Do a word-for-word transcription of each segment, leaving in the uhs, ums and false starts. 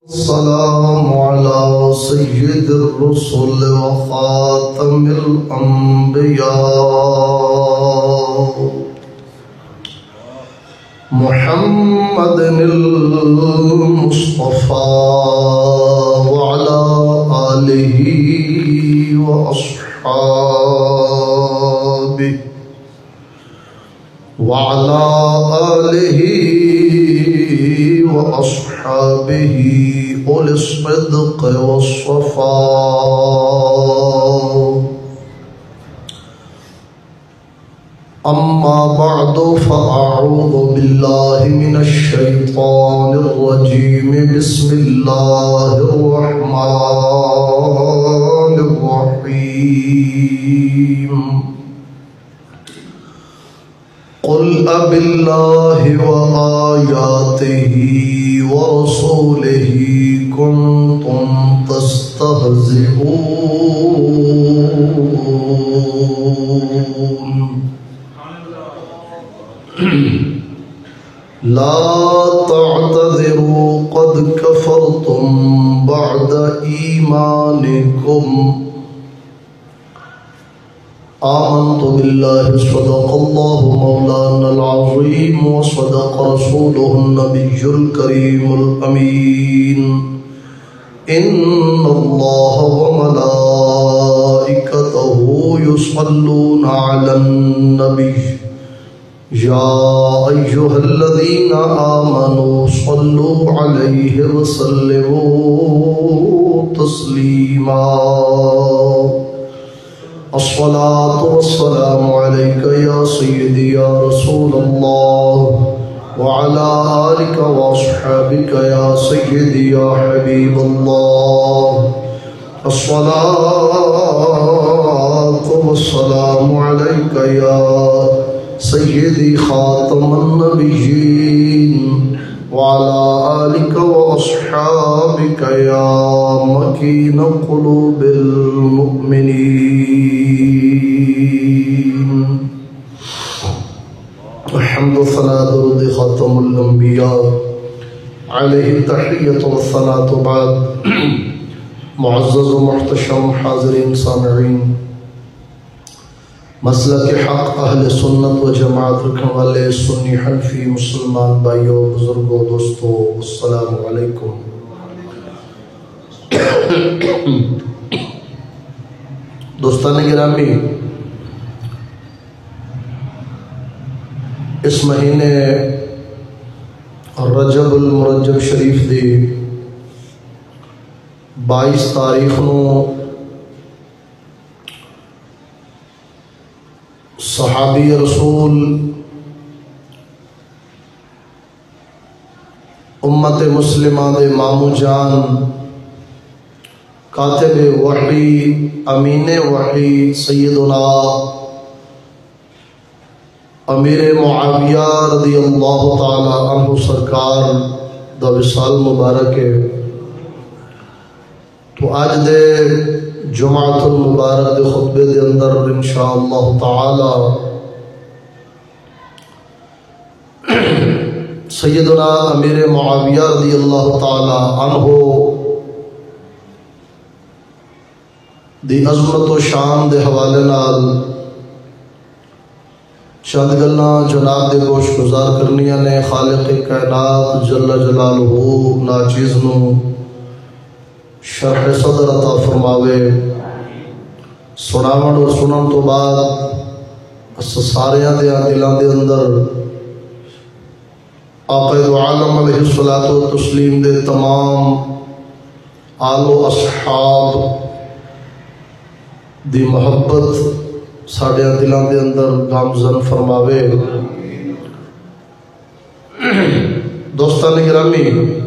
السلام على سيد الرسل وخاتم الأنبياء محمد المصطفى وعلى آله وأصحابه وعلى آله وأصحابه أولي الصدق والصفاء. أما بعد فأعوذ بالله من الشيطان الرجيم. بسم الله الرحمن الرحيم. قل أبالله وآياته ورسوله كنتم تستهزئون لا تعتذروا قد كفرتم بعد إيمانكم. آمنت بالله صدق الله مولانا العظيم وصدق رسوله النبي الكريم الأمين. إن الله وملائكته يصلون على النبي يا أيها الذين آمنوا صلوا عليه وسلموا تسليما. الصلاة والسلام عليك يا سيدي يا رسول الله وعلى آلك وأصحابك يا سيدي يا حبيب الله. الصلاة والسلام عليك يا سيدي خاتم النبيين وعلى آلك وأصحابك يا مكين قلوب المؤمنين. الحمد ثناء درود خاتم الأنبياء عليه التحية والثناء. بعد معزز و محتشم حاضرین سامعین، مسلک حق اہل سنت و جماعت رکھنے والے سنی حنفی مسلمان بھائیوں، بزرگوں، دوستوں، السلام علیکم. دوستان گرامی، اس مہینے رجب المرجب شریف دی بائیس تاریخ نو صحابی رسول امت مسلمہ دے مامو جان کاتب وحی امین وحی سیدنا امیر معاویہ رضی اللہ تعالی عنہ سرکار دا وصال مبارک ہے. تو آج دے جمعۃ المبارک دے خطبے دے اندر انشاءاللہ تعالی سیدنا امیر معاویہ رضی اللہ تعالی عنہ دی عظمت و شان دے حوالے نال چند گلاں جناب دے گوش گزار کرنیاں نے. خالق کائنات جل جلالہ ناچیز نو شرح صدر عطا فرماوے. سناون اور سنن تو بعد ساریاں دے دلاں دے اندر آقا دو عالم علیہ الصلوۃ والتسلیم دے تمام آل و اصحاب دی محبت ساڑے دلاں دے اندر گامزن فرماوے. دوستان گرامی،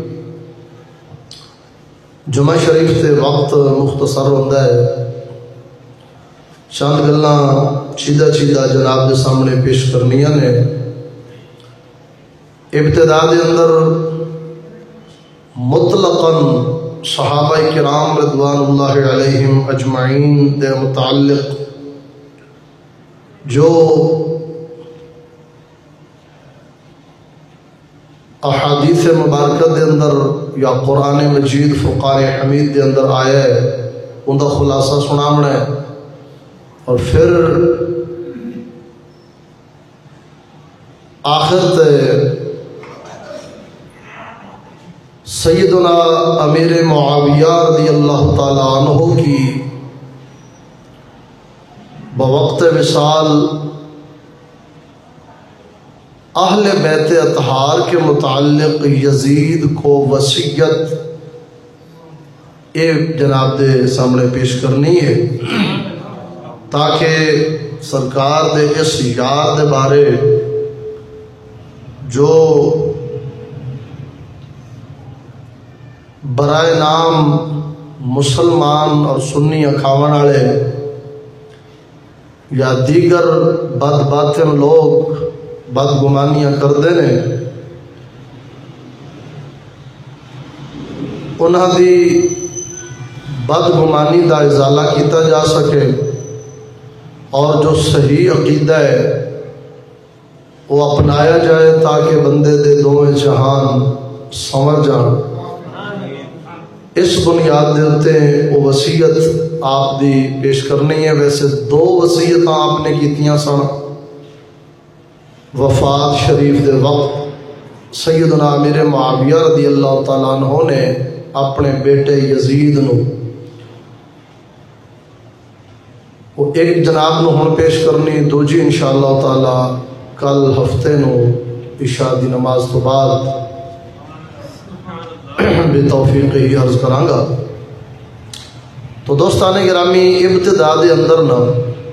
جمعہ شریف تے وقت مختصر ہوتا ہے. چند گلاں چیدہ چیدہ جناب دے سامنے پیش کرنیاں نے. ابتدا دے اندر مطلقاً صحابہ کرام رضوان اللہ علیہم اجمعین دے متعلق جو احادیث مبارکہ دے اندر یا قرآن مجید فرقان حمید دے اندر آیا ہے ان کا خلاصہ سناونا ہے، اور پھر آخر تے سیدنا امیر معاویہ رضی اللہ تعالیٰ عنہ کی بوقت وصال اہل بیت اطہار کے متعلق یزید کو وصیت اے جناب دے سامنے پیش کرنی ہے، تاکہ سرکار دے اس یار دے بارے جو برائے نام مسلمان اور سنی اکھاون والے یا دیگر بد باطن لوگ بدگمانیاں کرتے ہیں، انہاں دی بدگمانی دا ازالہ کیتا جا سکے، اور جو صحیح عقیدہ ہے وہ اپنایا جائے تاکہ بندے دے دونوں جہان سمجھ جان۔ اس بنیاد دے ہوتے ہیں وہ وصیت آپ دی پیش کرنی ہے۔ ویسے دو وصیت آپ نے کیتیاں سن وفات شریف دے وقت۔ سیدنا امیر معاویہ رضی اللہ تعالیٰ عنہ نے اپنے بیٹے یزید نو وہ ایک جناب نو ہن پیش کرنی، دوجی انشاءاللہ تعالی کل ہفتے نو عشاء دی نماز تو بعد بے توفیق ہی عرض کراں گا۔ تو دوستان گرامی، ابتدا دے اندر نا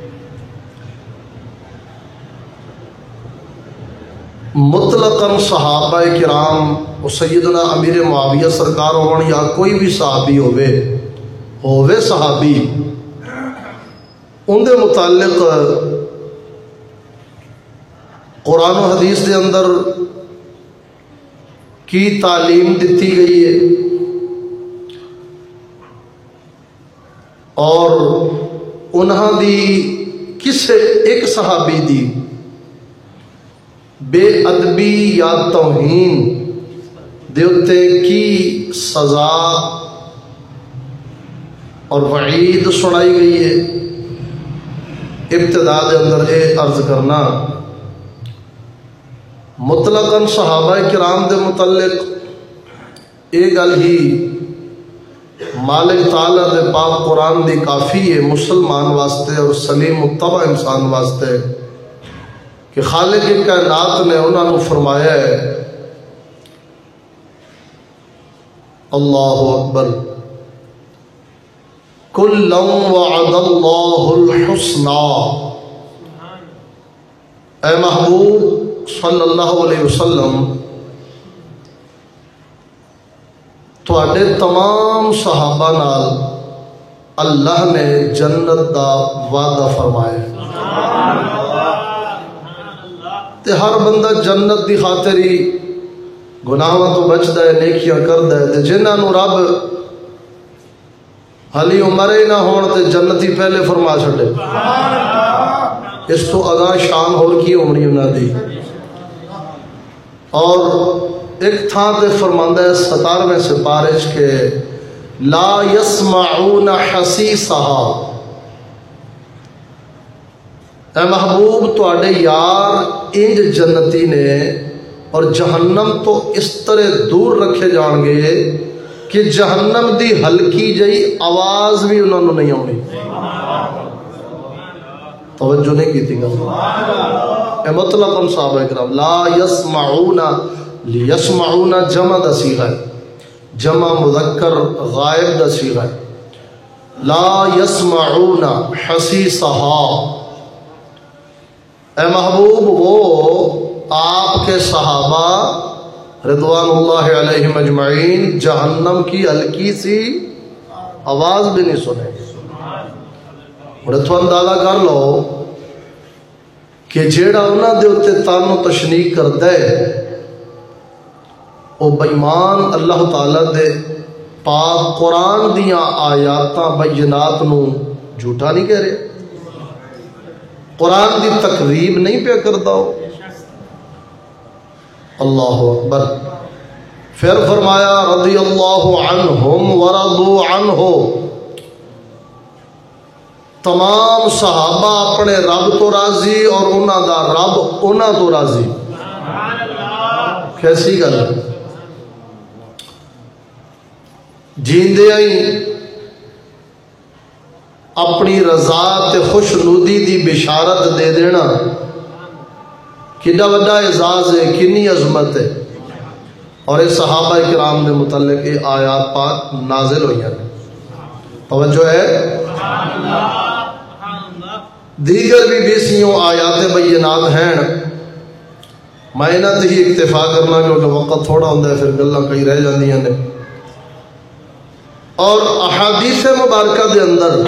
مطلقاً صحابہ کرام و سیدنا امیر معاویہ سرکار ہون یا کوئی بھی صحابی ہوئے ہوئے صحابی، ان دے متعلق قرآن و حدیث دے اندر کی تعلیم دیتی گئی ہے، اور انہاں دی کسے ایک صحابی دی بے ادبی یا توہین دے اتے کی سزا اور وعید سنائی گئی ہے۔ ابتدا دے اندر اے عرض کرنا مطلقاً صحابہ کرام دے متعلق اے گل ہی مالک تعالیٰ دے پاک قرآن دی کافی ہے مسلمان واسطے اور سلیم متبع انسان واسطے کہ خالق کائنات نے انہوں نے فرمایا ہے، اللہ اکبر، کُلًّا وعد اللہ الحسنى، اے محبوب صلی اللہ علیہ وسلم تواڈے تمام صحابہ نال اللہ نے جنت دا وعدہ فرمایا تے ہر بندہ جنت دی خاطر ہی گناہاں تو بچدا ہے، نیکیاں کردا ہے، تے جنہاں نو رب حالی عمر ہی نہ ہون تے جنت ہی پہلے فرما چھڈے، اس تو اگاں شان ہور کی ہونی انہاں دی۔ اور ایک تھان تے فرماندہ ہے ستارویں سے پارش کے لا یسمعون حسیسہا، اے محبوب تواڈے یار انج جنتی نے اور جہنم تو اس طرح دور رکھے جان گے کہ جہنم دی ہلکی جئی آواز بھی انہوں نے نہیں آنی۔ توجہ نہیں کی تھی گا اے مطلقاً صحابہ کرام لا یسمعون، لیسمعون جمع دا صیغہ ہے، جمع مذکر غائب دا صیغہ ہے، لا یسمعون حسیسہا، اے محبوب وہ آپ کے صحابہ رضوان اللہ علیہم اجمعین جہنم کی ہلکی سی آواز بھی نہیں سنے۔ اور تو اندازہ کر لو کہ جیڑا انہاں دے اتے تان و تشنیع کردا ہے او بےمان اللہ تعالیٰ دے پاک قرآن دیاں آیاتاں بینات نو جھوٹا نہیں کہہ رہے، قرآن دی تقریب نہیں پہ کردا ہو۔ اللہ اکبر۔ پھر فرمایا رضی اللہ عنہم ورضوا عنہ، تمام صحابہ اپنے رب تو راضی اور انہاں دا رب انہاں تو راضی۔ کیسی گل ہے؟ جیندے آئی اپنی رضا تے خوش نودی دی بشارت دے دینا کڈا وڈا اعزاز ہے، کنی عظمت ہے۔ اور اس صحابہ کرام دے متعلق یہ آیات پاک نازل ہوئی ہیں۔ توجہ ہے؟ دیگر بھی بیسیوں آیات بینات ہیں، میں انہاں تے ہی اکتفا کرنا کیونکہ وقت تھوڑا ہوتا ہے، پھر گلاں کئی رہ جاندیاں نے۔ اور احادیث مبارکہ دے اندر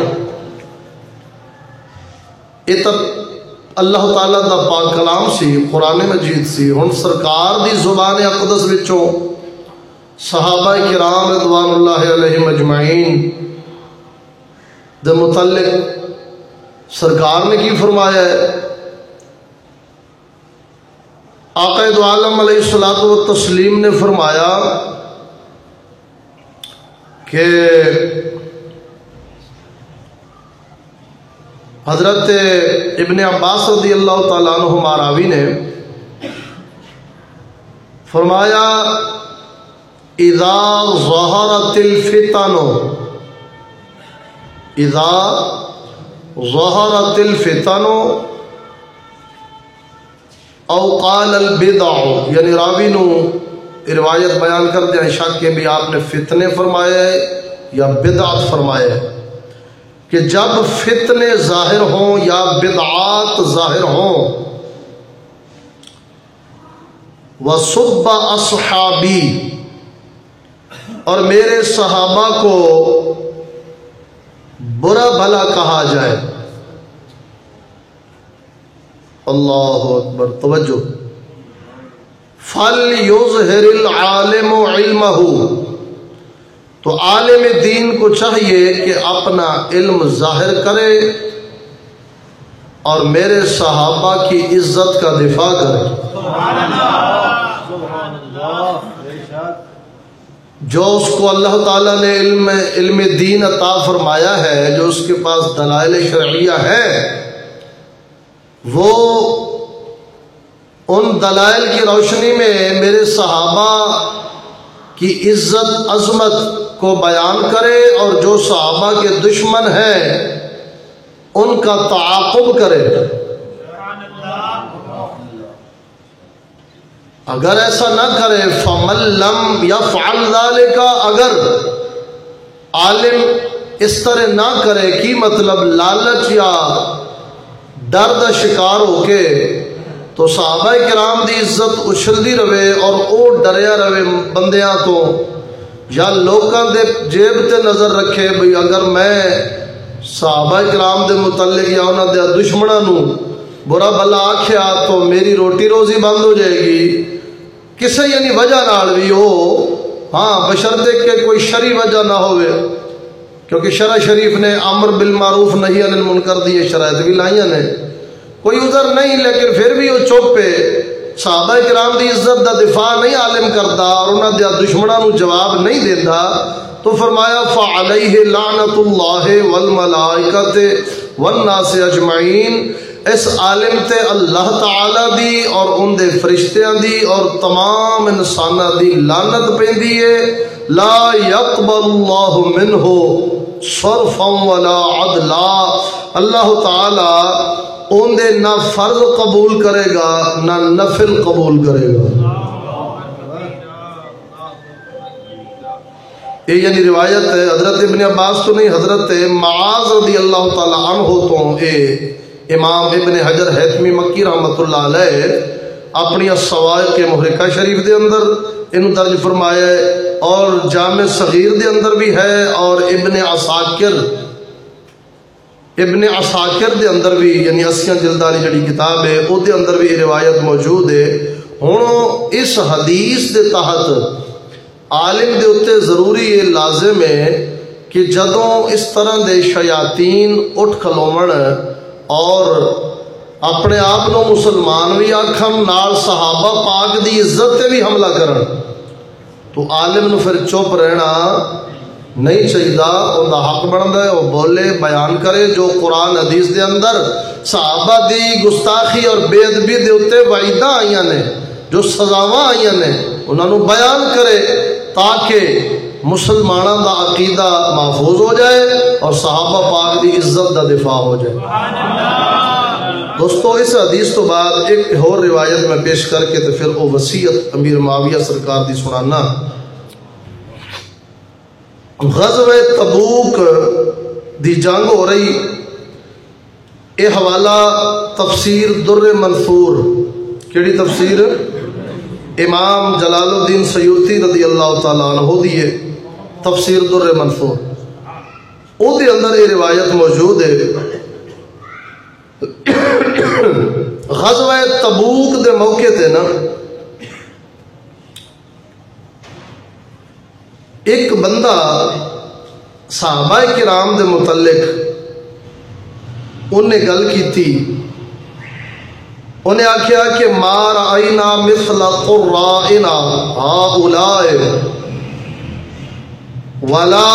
یہ تو اللہ تعالیٰ دا پاک کلام سی، قرآن مجید سی، ہن سرکار دی زبان اقدس وچوں صحابہ کرام رضوان اللہ علیہم اجمعین دے متعلق سرکار نے کی فرمایا ہے؟ آقا دو عالم علیہ الصلوۃ والتسلیم نے فرمایا کہ حضرت ابن عباس رضی اللہ تعالیٰ عنہ راوی نے فرمایا اذا ظہرت الفتن اذا ظہرت الفتن او قال البدع، یعنی راوی نو روایت بیان کر دیا شک کہ بھی آپ نے فتنے فرمایا ہے یا بدعت فرمایا ہے، کہ جب فتنے ظاہر ہوں یا بدعات ظاہر ہوں، وَصُبَّ أَصْحَابِي، اور میرے صحابہ کو برا بھلا کہا جائے۔ اللہ اکبر، توجہ۔ فَلْيُظْهِرِ الْعَالِمُ عِلْمَهُ، تو عالم دین کو چاہیے کہ اپنا علم ظاہر کرے اور میرے صحابہ کی عزت کا دفاع کرے۔ جو اس کو اللہ تعالیٰ نے علم علم دین عطا فرمایا ہے، جو اس کے پاس دلائل شرعیہ ہے، وہ ان دلائل کی روشنی میں میرے صحابہ کی عزت عظمت کو بیان کرے، اور جو صحابہ کے دشمن ہیں ان کا تعاقب کرے۔ اگر ایسا نہ کرے فَمَن لَّمْ يَفْعَلْ ذَلِكَ، اگر عالم اس طرح نہ کرے، کی مطلب لالچ یا ڈر دا شکار ہو کے، تو صحابہ کرام دی عزت اچھلدی رہے اور او ڈریا رہے بندیاں تو، یا لوکاں دے جیب تے نظر رکھے بھئی اگر میں صحابہ کرام دے متعلق یا انہاں دے دشمناں نو برا بھلا آکھیا تو میری روٹی روزی بند ہو جائے گی، کسے یعنی وجہ نال بھی ہو، ہاں بشرطے کہ کوئی شرعی وجہ نہ ہوئے، کیونکہ شرع شریف نے امر بالمعروف نہی عن المنکر دی شرائط بھی لائیاں نے، کوئی عذر نہیں، لیکن پھر بھی وہ چپ پہ صحابہ کرام دی عزت دا دفاع نہیں عالم کرتا اور انہاں دے دشمناں نو جواب نہیں دیندا، تو فرمایا فعلیہ لعنت اللہ والملائکۃ والناس اجمعین، اس عالم تے اللہ تعالی دی اور ان دے فرشتیاں دی اور تمام انساناں دی لعنت پیندی ہے۔ لا یقبل اللہ منہ صرفا ولا عدلا، اللہ تعالی ان دے نہ فرض قبول کرے گا نہ نفل قبول کرے گا۔ یہ یعنی روایت ہے حضرت ابن عباس تو نہیں، حضرت معاذ رضی اللہ تعالی عنہ تو اے امام ابن حجر حیثمی مکی رحمۃ اللہ علیہ اپنی الصواعق کے محرقہ شریف دے اندر انہوں درج فرمایا ہے، اور جامع صغیر دے اندر بھی ہے، اور ابن عساکر ابن عساکر دے اندر بھی، یعنی اسیاں جلد والی جڑی کتاب ہے او دے اندر بھی یہ روایت موجود ہے۔ ہن اس حدیث دے تحت عالم دے اتے ضروری یہ لازم ہے کہ جدوں اس طرح دے شیاطین اٹھ کھلوون اور اپنے آپ نو مسلمان بھی آکھن، نال صحابہ پاک دی عزت تے بھی حملہ کرن، تو عالم نو پھر چپ رہنا نہیں چاہیے، ان کا حق بنتا ہے وہ بولے بیان کرے جو قرآن حدیث دے اندر صحابہ دی گستاخی اور بے ادبی دے اتنے وعیداں آئیاں نے، جو سزاواں آئیاں نے، انہاں نو بیان کرے تاکہ مسلمانوں دا عقیدہ محفوظ ہو جائے اور صحابہ پاک دی عزت دا دفاع ہو جائے۔ دوستو اس حدیث تو بعد ایک اور روایت میں پیش کر کے تو پھر وہ وصیت امیر معاویہ سرکار دی سنانا۔ غزوہ تبوک دی جنگ ہو رہی، اے حوالہ تفسیر در منثور، کیڑی تفسیر؟ امام جلال الدین سیوطی رضی اللہ تعالیٰ عنہ دیئے تفسیر در منثور، او دے اندر یہ روایت موجود ہے۔ غزوہ تبوک دے موقع تے نا ایک بندہ صحابہ کرام دے متعلق انہیں گل کی تھی، انہیں آکھیا کہ ما رأینا مثل قرائنا ہؤلاء ولا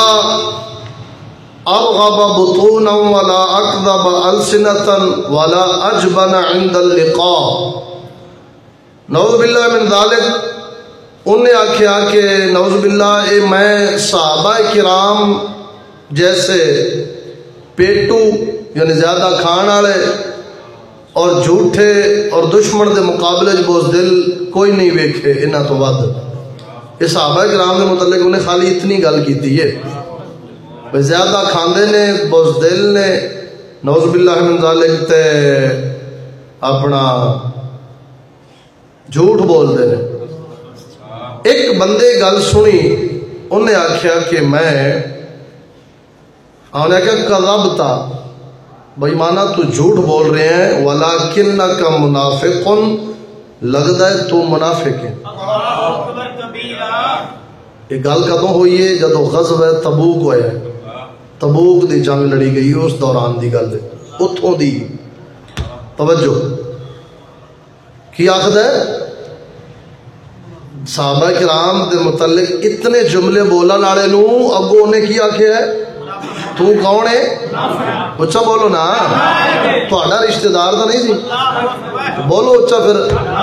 ارغب بطونا ولا اکذب السنتا ولا اجبن عند اللقاء۔ نعوذ باللہ من ذالک، انہیں آکھیا کہ نعوذ باللہ اے میں صحابہ کرام جیسے پیٹو یعنی زیادہ کھان والے اور جھوٹے اور دشمن دے مقابلے بزدل کوئی نہیں ویکھے انہاں تو ود۔ یہ صحابہ کرام دے متعلق انہیں خالی اتنی گل کیتی ہے، زیادہ کھاندے نے، بزدل نے، نعوذ باللہ من ذالک تے اپنا جھوٹ بول دے نے۔ ایک بندے گل سنی، انہیں آکھیا کہ میں انہیں آکھیا کذبتا، بھائی مانا تو جھوٹ بول رہے ہیں، ولیکنک منافق، لگتا ہے تو منافق ہے۔ یہ گل کدوں ہوئی ہے؟ جدو غزوہ تبوک ہویا ہے، تبوک دی جنگ لڑی گئی اس دوران دی گل ہے، اتھوں دی توجہ کی آخد ہے؟ صحابہ کرام دے متعلق اتنے جملے بولن والے نو اگوں انہیں کی آکھیا ہے؟ تو کون ہے؟ اچھا بولو نا، تہاڈا رشتہ دار تو نہیں سی؟ بولو اچھا پھر۔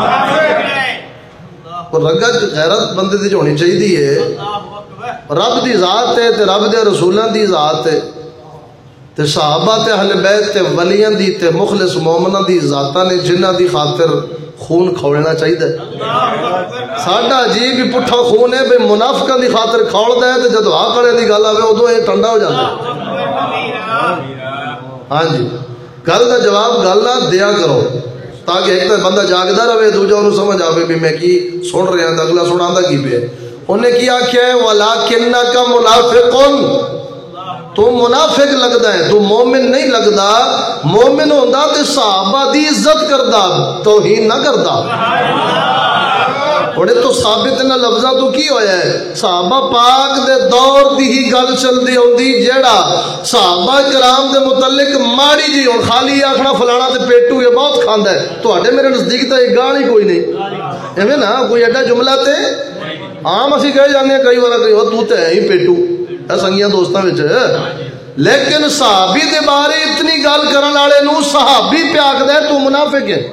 رگت غیرت بندے دی ہونی چاہیے، رب دی ذات ہے تے رب دے رسولاں دی ذات ہے تے صحابہ تے اہل بیت تے ولیاں دی تے مخلص مومناں دی ذاتاں نے جنہاں دی خاطر خون کھولنا چاہیے۔ ساڈا عجیب ہی پٹھا خون ہے بھئی منافقاں دی خاطر کھولدا ہے تے جدوں حق والے دی گل آوے ادوں یہ ٹھنڈا ہو جاتا ہے۔ ہاں جی، گل دا جواب گل نہ دیا کرو تاکہ ایک تو بندہ جاگدا رہے، دوجا انہوں سمجھ آوے بھی میں کی سن رہا ہوں، اگلا سناندا کی پیا۔ انہیں کیا کیا ہے؟ وَلَكِنَّكَ مُنَافِقٌ، تو منافق لگتا ہے، تو مومن نہیں لگتا۔ مومن ہوندہ تے صحابہ دی عزت کردہ، توہین نہ کردہ۔ بڑے تو ثابت نہ لفظہ تو کی ہویا ہے؟ صحابہ پاک دے دور دی ہی گل چل دی ہوندی، جیڑا صحابہ کرام دے متعلق ماڑی جی اور خالی آکھنا فلانا تے پیٹو یہ بہت کھاندا ہے، تو آڑے میرے نزدیک تا ایک گالی کوئی نہیں۔ ایویں نا کوئی ایڈا جملہ تے عام اسی کہے جانے کئی بار کئی وہ تو تے ہے ہی پیٹو ہے سنگیاں دوستاں وچ، لیکن صحابی دے بارے اتنی گل کرن والے نو صحابی پہ آکھدا ہے تو منافق ہے۔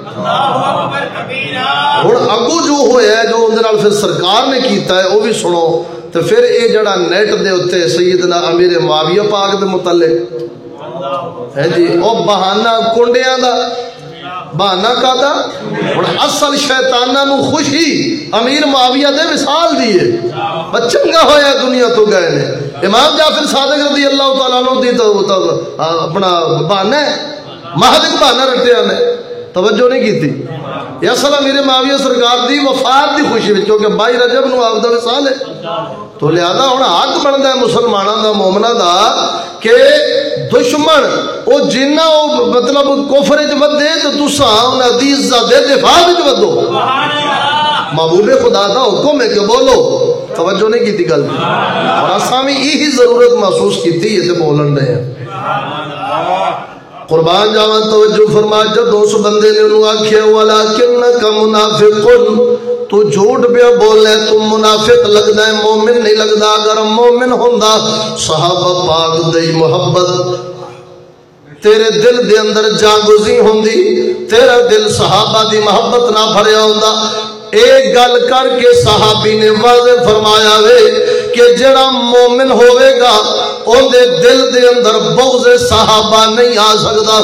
ہن اگوں جو ہویا ہے، جو اندر نال پھر سرکار نے کیتا ہے وہ بھی سنو، تو پھر اے جڑا نیٹ دے اوتے سیدنا امیر معاویہ پاک دے متعلق ہے جی، او بہانہ کنڈیاں دا بہانہ کا دا، اور اصل شیطانہ نو خوشی امیر معاویہ دے مثال دیئے، بچنگا ہویا دنیا تو گئے نے۔ امام جعفر صادق رضی اللہ تعالیٰ عنہ دی تو اپنا بہانہ ہے، محلک بہانہ رکھتے ہیں، توجہ نہیں کی تھی۔ یہ اصل امیر معاویہ سرکار دی وفات دی خوشی میں، کیونکہ بائی رجب نو آپ دا مثال ہے، تو لہذا ہونا حق بنتا ہے مسلمانہ دا مومنہ دا کہ دشمن او جنہ او مطلب کفر جو ودے تو تسا انہاں دی عزت دے دفاع وچ ودو۔ محبوب خدا دا حکم ہے کہ بولو، توجہ نہیں کی تھی گل، اور اساں بھی یہی ضرورت محسوس کی تھی، یہ تے بولن رہے ہیں۔ قربان جاواں توجہ فرما، جب اس بندے نے انہوں آکھیا وَلَكِنَّكَ مُنَافِقٌ، تو جھوٹ پہ بولنا ہے، تو منافق لگدا ہے، مومن نہیں لگدا۔ اگر مومن ہوندا صحابہ پاک دی محبت تیرے دل دے اندر جاگزی ہوندی، تیرا دل صحابہ دی محبت نہ بھریا ہوندا۔ ایک گل کر کے صحابی نے واضح فرمایا وے کہ جڑا مومن ہوئے گا ان دے دل دے اندر بغض صحابہ نہیں آ سکتا،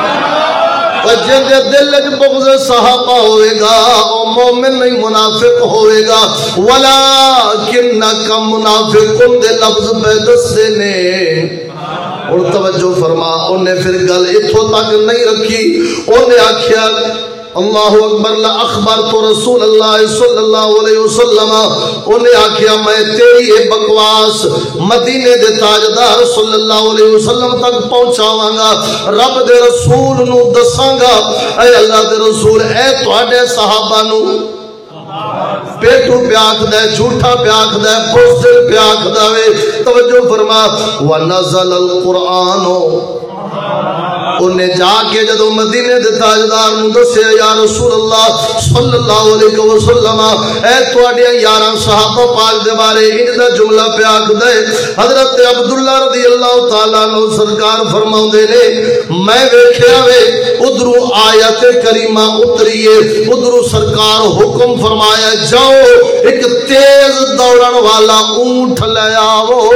اور جن دے دل وچ بغض صحابہ ہوئے گا وہ مومن نہیں، منافق ہوئے گا۔ وَلَٰكِنَّكَ مُنَافِقٌ دے لفظ پہ دسے نے، اور توجہ فرما، انہیں پھر گل اتھوں تک نہیں رکھی، انہیں آکھیا اللہ اکبر لا اخبر تو رسول اللہ صلی اللہ علیہ وسلم، انہیں آکھیا میں تیری یہ بکواس مدینے دے تاجدار صلی اللہ علیہ وسلم تک پہنچاواں گا، رب دے رسول نو دساں گا، اے اللہ دے رسول اے تواڈے صحابہ نو پیٹو پیاکھ دے، جھوٹا پیاکھ دے، بزدل پیاکھ دے۔ توجہ فرما، وَنَزَلَ الْقُرْآنُ، انہیں جا کے جدو مدینے دے تاجدار نو دسے یا رسول اللہ صلی اللہ علیہ وسلم اے تواڈے یاراں صحابہ پاک دے بارے انج دا جملہ پیاکھ دے، حضرت عبداللہ رضی اللہ تعالیٰ عنہ سرکار فرماؤندے نے میں ویکھیا وے ادھروں آیت کریمہ اتریے، ادھروں سرکار حکم فرمایا جاؤ ایک تیز دوڑن والا اونٹ لے آؤ،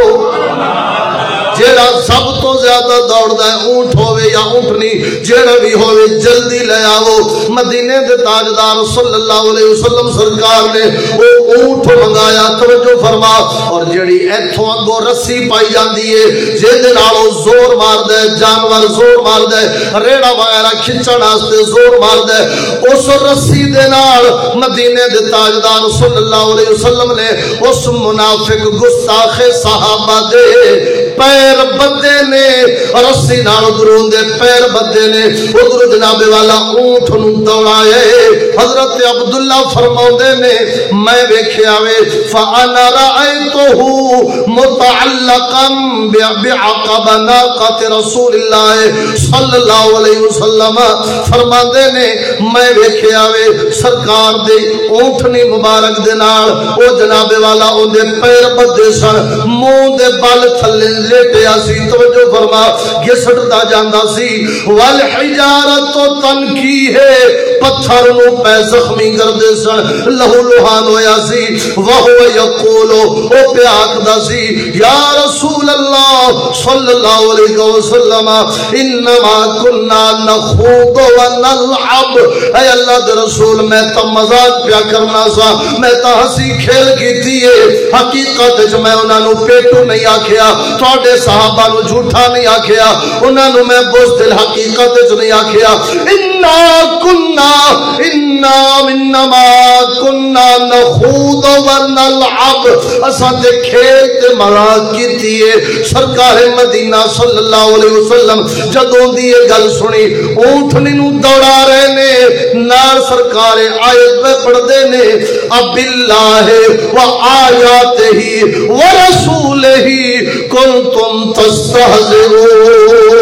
جیڑا سب تو زیادہ دوڑدا ہے اونٹ ہوئے یا اونٹنی جیڑا بھی ہوئے جلدی لے آؤ۔ مدینے دے تاجدار صلی اللہ علیہ وسلم سرکار نے وہ اونٹ منگایا، توجہ فرما، اور جیڑی ایتھوں اگوں رسی پائی جاندی ہے جیدے نالوں زور مار دے، جانور زور مار دے، ریڑا وغیرہ کھچن واسطے زور مار دے، اس رسی دے نال مدینے دے تاجدار صلی اللہ علیہ وسلم نے اس منافق گستاخ صحابہ دے پیر بدے نے، رسی نال ادھروں دے پیر بدے نے، ادھر جناب والا اونٹ نو دوڑائے۔ حضرت عبداللہ فرماؤندے نے میں ویکھیا وے فانا رأیتہ متعلقا بعقب ناقۃ رسول اللہ صلی اللہ علیہ وسلم، فرماندے نے میں ویکھیا وے سرکار دے اونٹنی مبارک دے نال او جناب والا اون دے پیر بدے سن، منہ دے بل تھلے لیٹیا سی، توجہ فرما، گھسٹدا جاندا سی، والحجارت تنکی ہے، پتھر نو پہ زخمی کر دے سن، لہو لہان ہویا سی، وہو یقولو او پہ آکدا سی یا رسول اللہ صلی اللہ علیہ وسلم انما کننا نخوض و نلعب، اے اللہ دے رسول میں تا مزاق پیا کرنا سا، میں تا ہسی کھیل کی دیئے، حقیقت جو میں انہاں نو پیٹو نہیں آکھیا، توڑے صحابہ نو جھوٹا نہیں آکھیا، انہاں نو میں بزدل حقیقت جو نہیں آکھیا، انا کننا انا منما کننا نخوض و نلعب، اساں تے کھیل تے مزاق کیتی ہے۔ سرکار مدینہ صلی اللہ علیہ وسلم جدوں دی یہ گل سنی اونٹنی نو دوڑا رہے نے، نال سرکار آیت پہ پڑھ دے نے اب اللہ و آیات ہی و رسول ہی کنتم تستہزئون،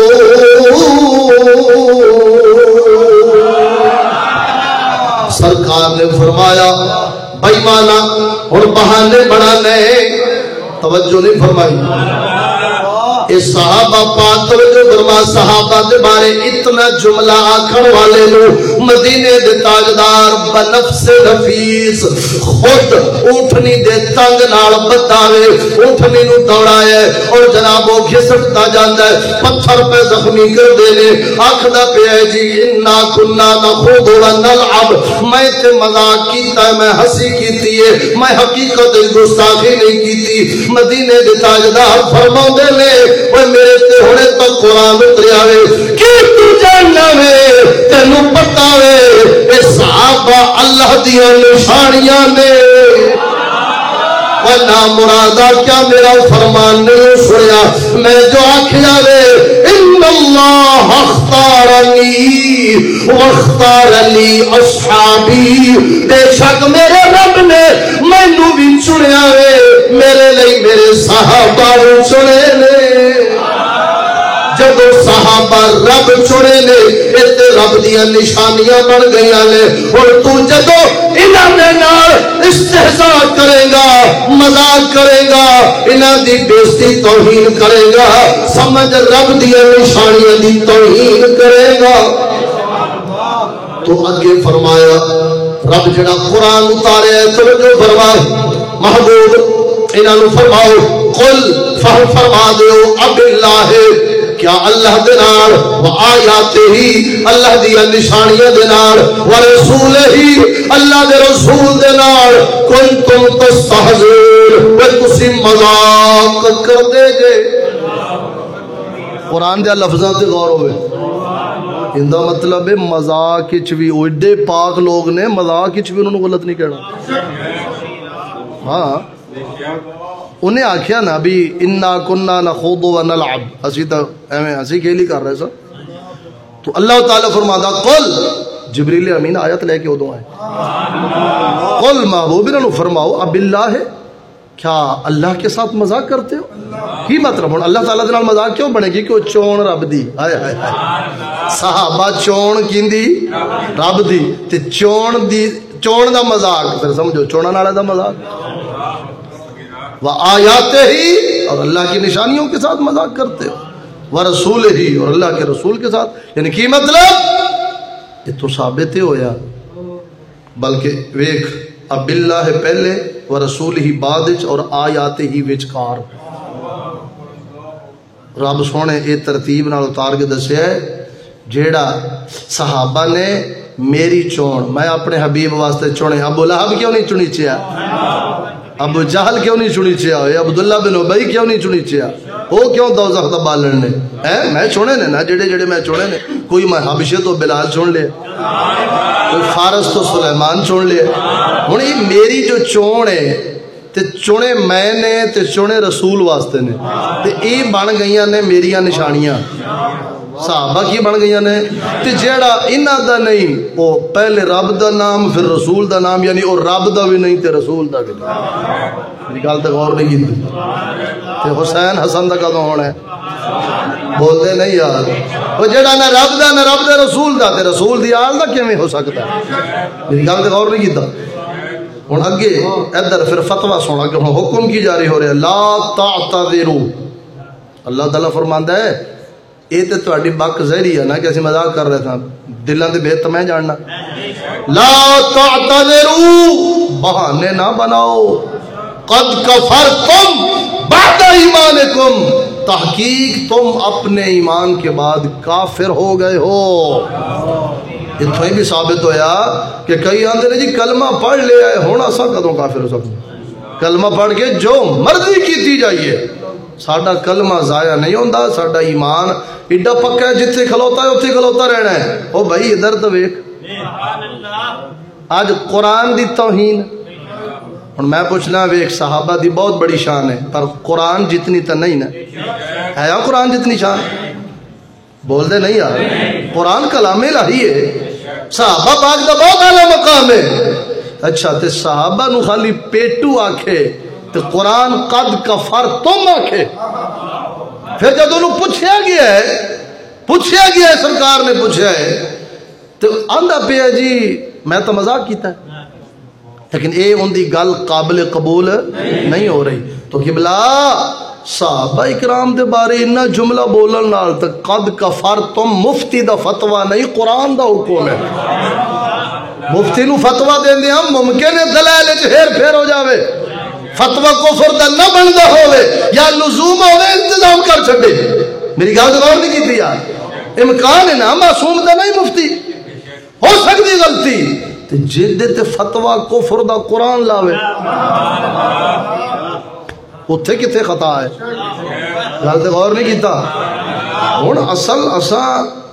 سرکار نے فرمایا بھائی مانا اور بہانے بڑھانے، توجہ نہیں فرمائی، اس صحابہ پاک توجہ فرما، صحابہ دے بارے اتنا جملہ آکھن والے نو مدینے دے تاجدار بنفس نفیس خود اونٹنی دے تنگ نال بتاوے، اونٹنی نو دوڑائے اور جناب وہ گھسٹتا جاندا ہے، پتھر پہ زخمی کر دینے، آکھدا پہ ہے جی انا کننا نخوض و نلعب، میں تے مذاق کیتا ہے، میں ہنسی کیتی ہے، میں حقیقت گستاخی نہیں کیتی۔ مدینے دے تاجدار فرماندے نے وہ میرے تے ہونے تک قرآن اتریا وے کہ تو جاننا وے تینوں پتہ وے اے صحابہ اللہ دیاں نشانیاں نے، ورنہ مرادہ کیا میرا فرمان نہیں سنیا، میں جو آکھیا وے ان اللہ اختارنی واختار لی اصحابی، بے شک میرے رب نے مینوں بھی چنیا وے، میرے لئی میرے صحابہ چنے نے۔ جب صحابہ صحابہ رب چھوڑے نے تے رب دیا نشانیاں بن گئی نے اور تو جدو انہاں دے نال استہزاء کرے گا مذاق کرے گا انہاں دی بےزتی توہین کرے گا سمجھ رب دیا نشانیاں دی توہین کرے گا تو اگے فرمایا رب جڑا قرآن اتارے توجہ فرما محبوب انہاں نو فرماؤ قل فہم فرما دیو اب اللہ کیا اللہ دے نال و آیاتہ ہی اللہ دی نشانیاں دے نال و رسول ہی اللہ دے رسول دے نال کنتم تستہزئون و تسی مذاق کر دے گے قرآن دے لفظاں تے غور ہوئے اندہ مطلب ہے مذاق کچھ بھی اوڈے پاک لوگ نے مذاق کچھ بھی انہوں نے غلط نہیں کہنا ہاں انہیں آکھیا نا بھی انا کننا نخوض و نلعب اسی تا ایمیں ہنسی کھیلی کر رہے سا تو اللہ تعالیٰ فرماتا قل جبریل امین آیت لے کے ادھو آئے قل محبوب انہوں فرماؤ اب اللہ ہے کیا اللہ کے ساتھ مذاق کرتے ہو کی مطلب ہوں اللہ تعالیٰ دنال مذاق کیوں بنے گی کہ وہ چون رب دی آئے آئے آئے صحابہ چون کی دی رب دی تے چون دی چون دا مذاق پھر سمجھو چونا نالے دا مذاق وآیاتہ ہی اور اللہ کی نشانیوں کے ساتھ مذاق کرتے ہو ورسول ہی اور اللہ کے رسول کے ساتھ یعنی کی مطلب یہ تو ثابت ہو یا بلکہ ویک اب اللہ پہلے ورسول ہی بعدچ اور آیات ہی وچکار رب سونے اے ترتیب نال اتار کے دسیا ہے جیڑا صحابہ نے میری چون میں اپنے حبیب واسطے چونے ابو لہب کیوں نہیں چنی چیا ابو جہل کیوں نہیں چنی چیا عبداللہ بن ابی کیوں نہیں چنی چیا وہ کیوں دوزخ دا بالن نے میں چھوڑے نے نا جڑے جڑے میں چھوڑے نے کوئی میں حبشے تو بلال چھوڑ لے کوئی فارس تو سلیمان چھوڑ لے ہوں یہ میری جو چون ہے تے چونے میں نے تے چونے رسول واسطے نے تے اے بن گئیاں نے میریاں نشانیاں صحابہ کی بن گئیاں نے تے جیڑا انہاں دا نہیں وہ پہلے رب دا نام پھر رسول دا نام یعنی وہ رب دا بھی نہیں تے رسول دا بھی نہیں میری گل تے غور نہیں کی تے حسین حسن دا کدوں ہونا ہے بولتے نہیں یار وہ جیڑا نہ رب دا نہ رب دا رسول دا تے رسول دی آل دا کیویں ہو سکتا ہے میری گل تے غور نہیں کیتا ہن اگے ادھر پھر فتوی سنا کہ ہن حکم کی جاری ہو رہا ہے لا تعتذروا اللہ تعالیٰ فرماندا ہے یہ تو تہاڈی بک زہری ہے نا کہ اسی مذاق کر رہے تھا دلاں دے بھید میں جاننا لا تعتذروا بہانے نہ بناؤ قد کفرتم بعد ایمانکم تحقیق تم اپنے ایمان کے بعد کافر ہو گئے ہو اتنا ہی بھی ثابت ہویا کہ کئی آندے نے جی کلمہ پڑھ لے آئے ہونا سا کدوں کافر ہو سکتا کلمہ پڑھ کے جو مرضی کیتی جائیے ساڈا کلمہ ضائع نہیں ہوندا ساڈا ایمان ایڈا پکا ہے جتھے کھلوتا ہے اتھے کھلوتا رہنا ہے او بھائی ادھر تو ویکھ آج قرآن دی توہین اور میں پوچھنا ویکھ صحابہ دی بہت بڑی شان ہے پر قرآن جتنی تو نہیں نا ہے یا قرآن جتنی شان بول دے نہیں یار قرآن کلام الہی ہے صحابہ پاک دا بہت اعلیٰ مقام ہے اچھا تے صحابہ نو خالی پیٹو آکھے تے قرآن قد کفر تم آکھے پھر جب انہوں پوچھیا گیا ہے پوچھیا گیا ہے سرکار نے پوچھیا ہے تو آندہ پہ ہے جی میں تو مذاق کیتا ہے لیکن اے ان دی گل قابل قبول نہیں ہو رہی تو قبلہ صحابہ اکرام دے بارے انہا جملہ بولن نال تک قد کفر تم مفتی دا فتوہ نہیں قرآن دا حکم ہے مفتی نو فتوہ دیں دے ہم ممکن ہے دلائل ہیر پھیر ہو جاوے فتوہ کفر دا نہ بندہ ہوئے یا لزوم ہوئے انتظام کر چھڑے میری گاہ سے غور نہیں کی تھی یار امکان ہے نا معصوم دا نہیں مفتی ہو سکتی غلطی جدت فتوہ کفر دا قرآن لاوے اتھے کتھے خطا ہے گل تے غور نہیں کیتا ہن اصل اساں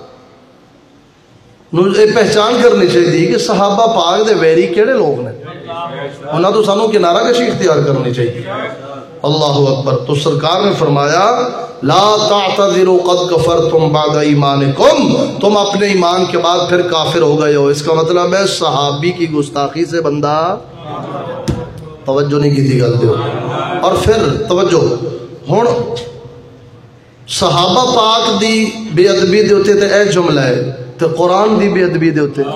نو پہچان کرنی چاہیے کہ صحابہ پاک دے ویری کیڑے لوگ نے انہاں تو سانو کنارہ کشی اختیار کرنی چاہیے اللہ اکبر تو سرکار نے فرمایا لا تعتذروا قد کفرتم بعد ایمانکم تم اپنے ایمان کے بعد پھر کافر ہو گئے ہو اس کا مطلب ہے صحابی کی گستاخی سے بندہ توجہ نہیں کی تھی غلطی ہو اور پھر توجہ ہن صحابہ پاک دی بے ادبی دے ہوتے تے اے جملہ ہے تے قرآن دی بے ادبی دے ہوتے.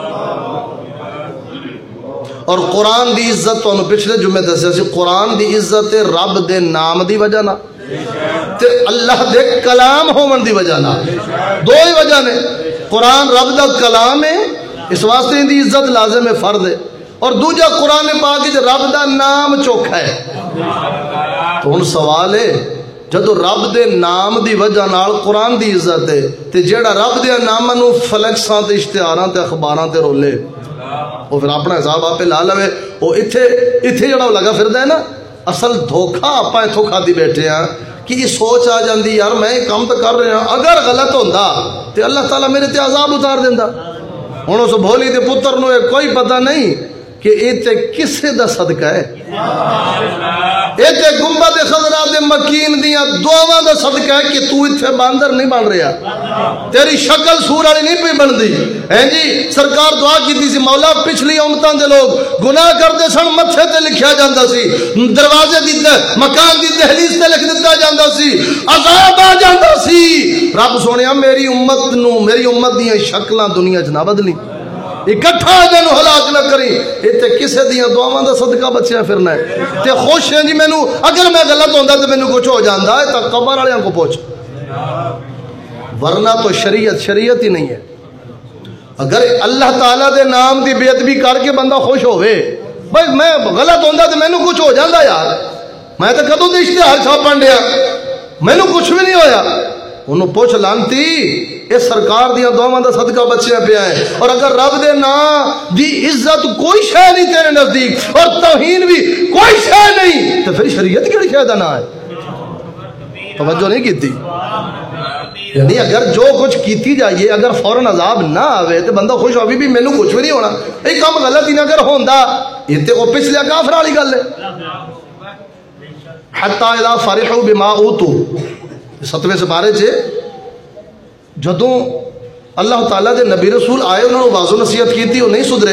اور قرآن دی عزت تو پچھلے جمعے دسیا سی قرآن دی عزت رب دے نام دی وجہ نہ تے اللہ دے کلام ہون دی وجہ نہ. دو ہی وجہ نے. قرآن رب دا کلام ہے اس واسطے دی عزت لازم ہے فرض ہے. اور دوجا قرآن پاک وچ رب دا نام چوکھا ہے. تو ہن سوال ہے جدو رب دے نام دی وجہ نال قرآن دی عزت ہے تے جیڑا رب دے نام نو فلیکساں تے اشتہاراں تے اخباراں تے رولے وہ پھر اپنا حساب آپ لا لوے. وہ اتھے اتھے جڑا لگا پھردا ہے نا اصل دھوکھا آپاں اتھوں کھادی بیٹھے ہیں کہ یہ سوچ آ جاندی یار میں یہ کام تو کر رہا ہوں اگر غلط ہوندا تے اللہ تعالیٰ میرے تے عذاب اتار دیندا. ہن اس بھولی دے پتر نو کوئی پتہ نہیں کہ یہ تے کسے دا صدقہ ہے. یہ تے گنبد خضرا دے مکین دیاں دعاواں دا صدقہ ہے کہ تو اتھے باندر نہیں بن رہا تیری شکل سور والی نہیں پئی بندی. ہیں جی سرکار دعا کیتی سی مولا پچھلی امتاں دے لوگ گناہ کرتے سن متھے تے لکھیا جاندا سی دروازے دی مکان دی دہلیز تے لکھ دتا جاندا سی عذاب آ جاندا سی. رب سونیا میری امت نو میری امت دیاں شکلاں دنیا چ نہ بدلی اکٹھا جنو ہلاک نہ کری. اتنے کسے دیاں دعاواں دا صدقہ بچیا پھرنا ہے تے خوش ہیں جی مینوں اگر میں غلط ہوندا تے مینوں کچھ ہو جاندا ہے تے قبر والیاں کو پوچھ. ورنہ تو شریعت شریعت ہی نہیں ہے. اگر اللہ تعالیٰ دے نام دی بے ادبی کر کے بندہ خوش ہوئے بھائی میں غلط ہوندا تے مینوں کچھ ہو جاندا یار میں تے کدوں دے اشتہار چھاپن ڈیا مینوں کچھ بھی نہیں ہویا. انہوں پوچھ لانتی یہ سرکار دیا دعاواں دا صدقہ بچیا پیا ہے. اور اگر رب دے نام دی عزت کوئی شے نہیں تیرے نزدیک اور توہین بھی کوئی شے نہیں تو پھر شریعت کیڑی شے دا نام ہے. توجہ نہیں کیتی. یعنی اگر جو کچھ کیتی جائیے اگر فوراً عذاب نہ آوے تو بندہ خوش ہوگی بھی مینوں کچھ بھی نہیں ہونا یہ کام غلط ہی نہ اگر ہوندا یہ تے او پچھلے کافر والی گل ہے. حتی اذا فرحوا بما اوتوا ستویں سپارے چ جدوں اللہ تعالیٰ دے نبی رسول آئے انہوں نے واضح نصیحت کی تھی وہ نہیں سدھرے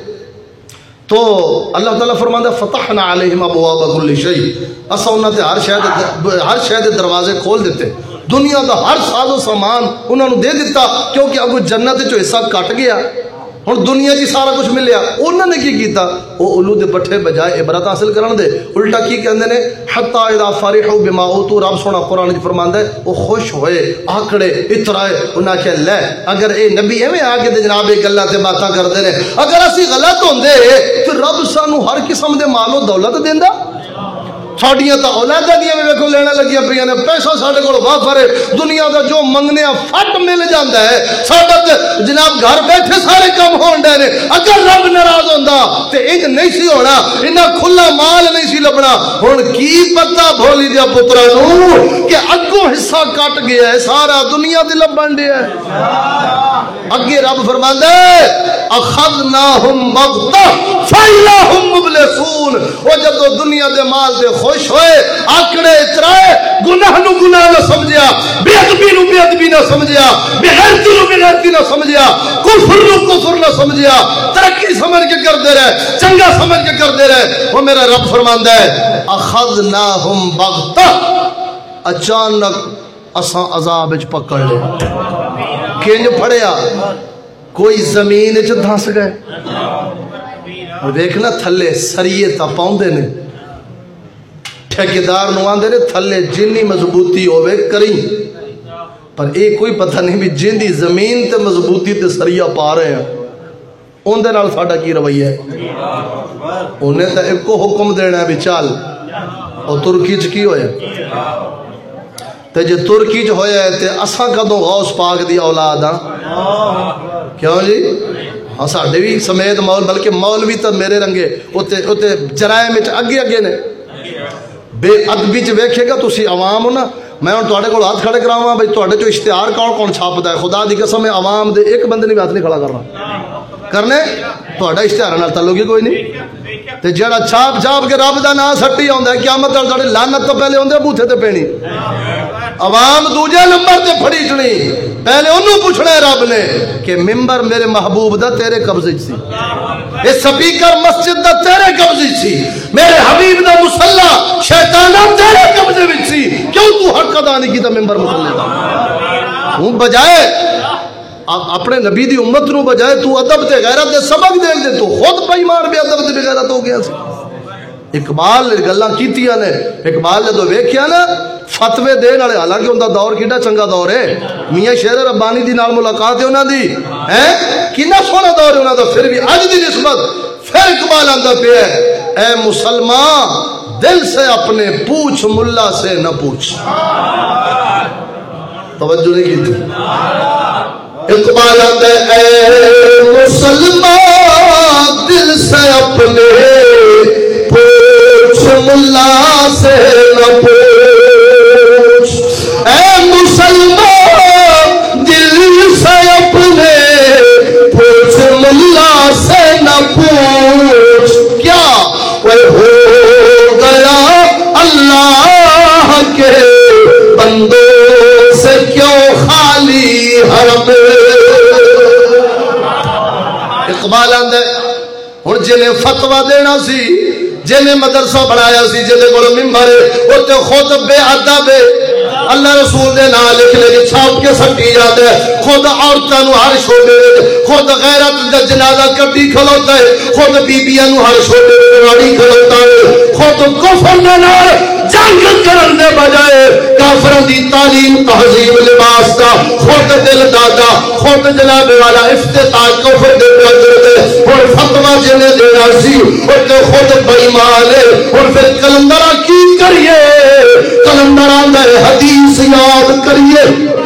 تو اللہ تعالیٰ فرماتا فتحنا علیہم ابواب کل شیء اسا انہاں تے ہر شے ہر شے دے دروازے کھول دیتے دنیا دا ہر ساز و سامان انہوں نے دے دیتا کیونکہ اگو جنت چو حصہ کٹ گیا ہن دنیا جی سارا کچھ ملیا. انہوں نے کی کیتا وہ اولو دے پٹھے بجائے عبرت حاصل کرن دے الٹا کی کہندے نے حتی اذا فرحوا بما اوتوا. رب سونا قرآن وچ فرماندا ہے وہ خوش ہوئے آکڑے اترائے انہاں کہ لے اگر اے نبی ایویں آ کے تے جناب ایک گلاں تے باتاں کردے نے اگر اسی غلط ہوندے تے رب سانو ہر قسم دے مال و دولت دیندا. ساڈیاں تا اولاداں دیاں ویکھو لینا لگیاں پیاں نے پیسہ ساڈے کول وافر ہے دنیا دا جو منگنے فٹ مل جاندا ہے ساڈا تے جناب گھر بیٹھے سارے کام ہون ڈے نے. اگر رب ناراض ہوندا تے انج نہیں سی ہونا انہاں کھلا مال نہیں سی لبنا. ہن کی پتہ بھولی دے پتراں نوں کہ اگوں حصہ کٹ گیا ہے سارا دنیا تے لبن ڈیا ہے. اگے رب فرماندا ہے اخذناہم بغتہ فاذا ہم مبلسون. او جدوں دنیا دے مال دے خوش ہوئے آکڑے اترائے گناہ نو گناہ نہ سمجھیا بے ادبی نو بے ادبی نہ سمجھیا بے غیرتی نو بے غیرتی نہ سمجھیا کفر نو کفر نہ سمجھیا ترقی سمجھ کے کرتے رہے چنگا سمجھ کے کرتے رہے. وہ میرا رب فرماندا ہے اخذناہم بغتہ اچانک اساں عذاب وچ پکڑ لے. کنج پھڑیا کوئی زمین وچ دھس گئے دیکھنا تھلے سریے تا پاؤندے نے ٹھیکیدار نو آندے نے تھلے جنی مضبوطی ہوئے کریں پر ایک کوئی پتہ نہیں بھی جن دی زمین تے مضبوطی تے سریہ پا رہے ہیں ان دے نال ساڈا کی رویہ ہے. انہیں تے ایک کو حکم دینا ہے بھی چال اور ترکی چ کی ہویا تے جے ترکی چ ہویا ہے تے اساں کدوں غوث پاک دی اولاد ہاں کیوں جی ہاں ساڈے بھی سمیت مول بلکہ مولوی تے میرے رنگے اوتے اوتے جرائم وچ اگے اگے نے بے ادبی چ ویکھے گا تسی عوام ہو نا میں ہن تواڈے کول ہاتھ کھڑے کراواں بھئی تواڈے چوں اشتہار کون کون چھاپدا ہے خدا دی قسم ہے عوام دے ایک بندے نے بھی ہاتھ نہیں کھڑا کرنا کرنے تواڈا اشتہار نال تعلق ہی کوئی نہیں تے جڑا چھاپ چھاپ کے رب دا نام سٹی آوندا ہے قیامت نال تواڈی لعنت تو پہلے ہوندے بوتھے تے پینی عوام دوجے نمبر تے پھڑی چنی پہلے انہوں پوچھنا ہے رب نے کہ ممبر میرے محبوب دا تیرے قبضے سی، اے سپیکر مسجد دا تیرے قبضے سی، میرے حبیب دا مصلی شیطانہ تیرے قبضے وچ سی، کیوں تو حق ادا نہیں کیتا ممبر مصلی دا؟ ہوں بجائے اپنے نبی دی امت نو بجائے تو ادب تے غیرت دے سبق دے دے تو خود بےمان بے ادب تے بے غیرت ہو گیا سی۔ اقبال نے گلاں کیتیاں نے، اقبال نے تو ویکھیا نا فتوے دین والے، حالانکہ ان دا دور کیڈا چنگا دور ہے، میاں شیر ربانی دی نال ملاقات ہے انہاں دی، ہیں کنا سونا دور ہے انہاں دا، پھر بھی اج دی نسبت پھر اقبال آندا پیا ہے اے مسلمان دل سے اپنے پوچھ ملا سے نہ پوچھ۔ توجہ نہیں کی تھی؟ اقبال آندا اے مسلمان دل سے اپنے پوچھ ملا سے نہ پوچھ، اے مسلمان دل سے اپنے پوچھ ملا سے نہ پوچھ، کیا وہ ہو گیا اللہ کے بندوں سے کیوں خالی حرم۔ اقبال آندا ہن جنہیں فتویٰ دینا سی، جنہیں مدرسہ بنایا سی، جنہیں کو ممبر ہے وہ تو خود بے ادب ہے، اللہ رسول دے نام لکھ لے چھاپ کے سٹی جاتا ہے، خود عورتاں نو ہر شعبے خود غیرت دا جنازہ کٹی کھلوتا ہے، خود بیبیاں نو ہر شعبے راڑی کھلوتا ہے، خود کفر دے نال جنگ کرن دے بجائے کافروں دی تعلیم تہذیب لباس دا خود دل دادا، خود جناب والا افتتاح کفر دے دے اور فتویٰ جنہیں دینا سی اور تے خود بےمان ہے۔ اور پھر کلندرہ کی کریے، کلندرہ میں حدیث یاد کریے،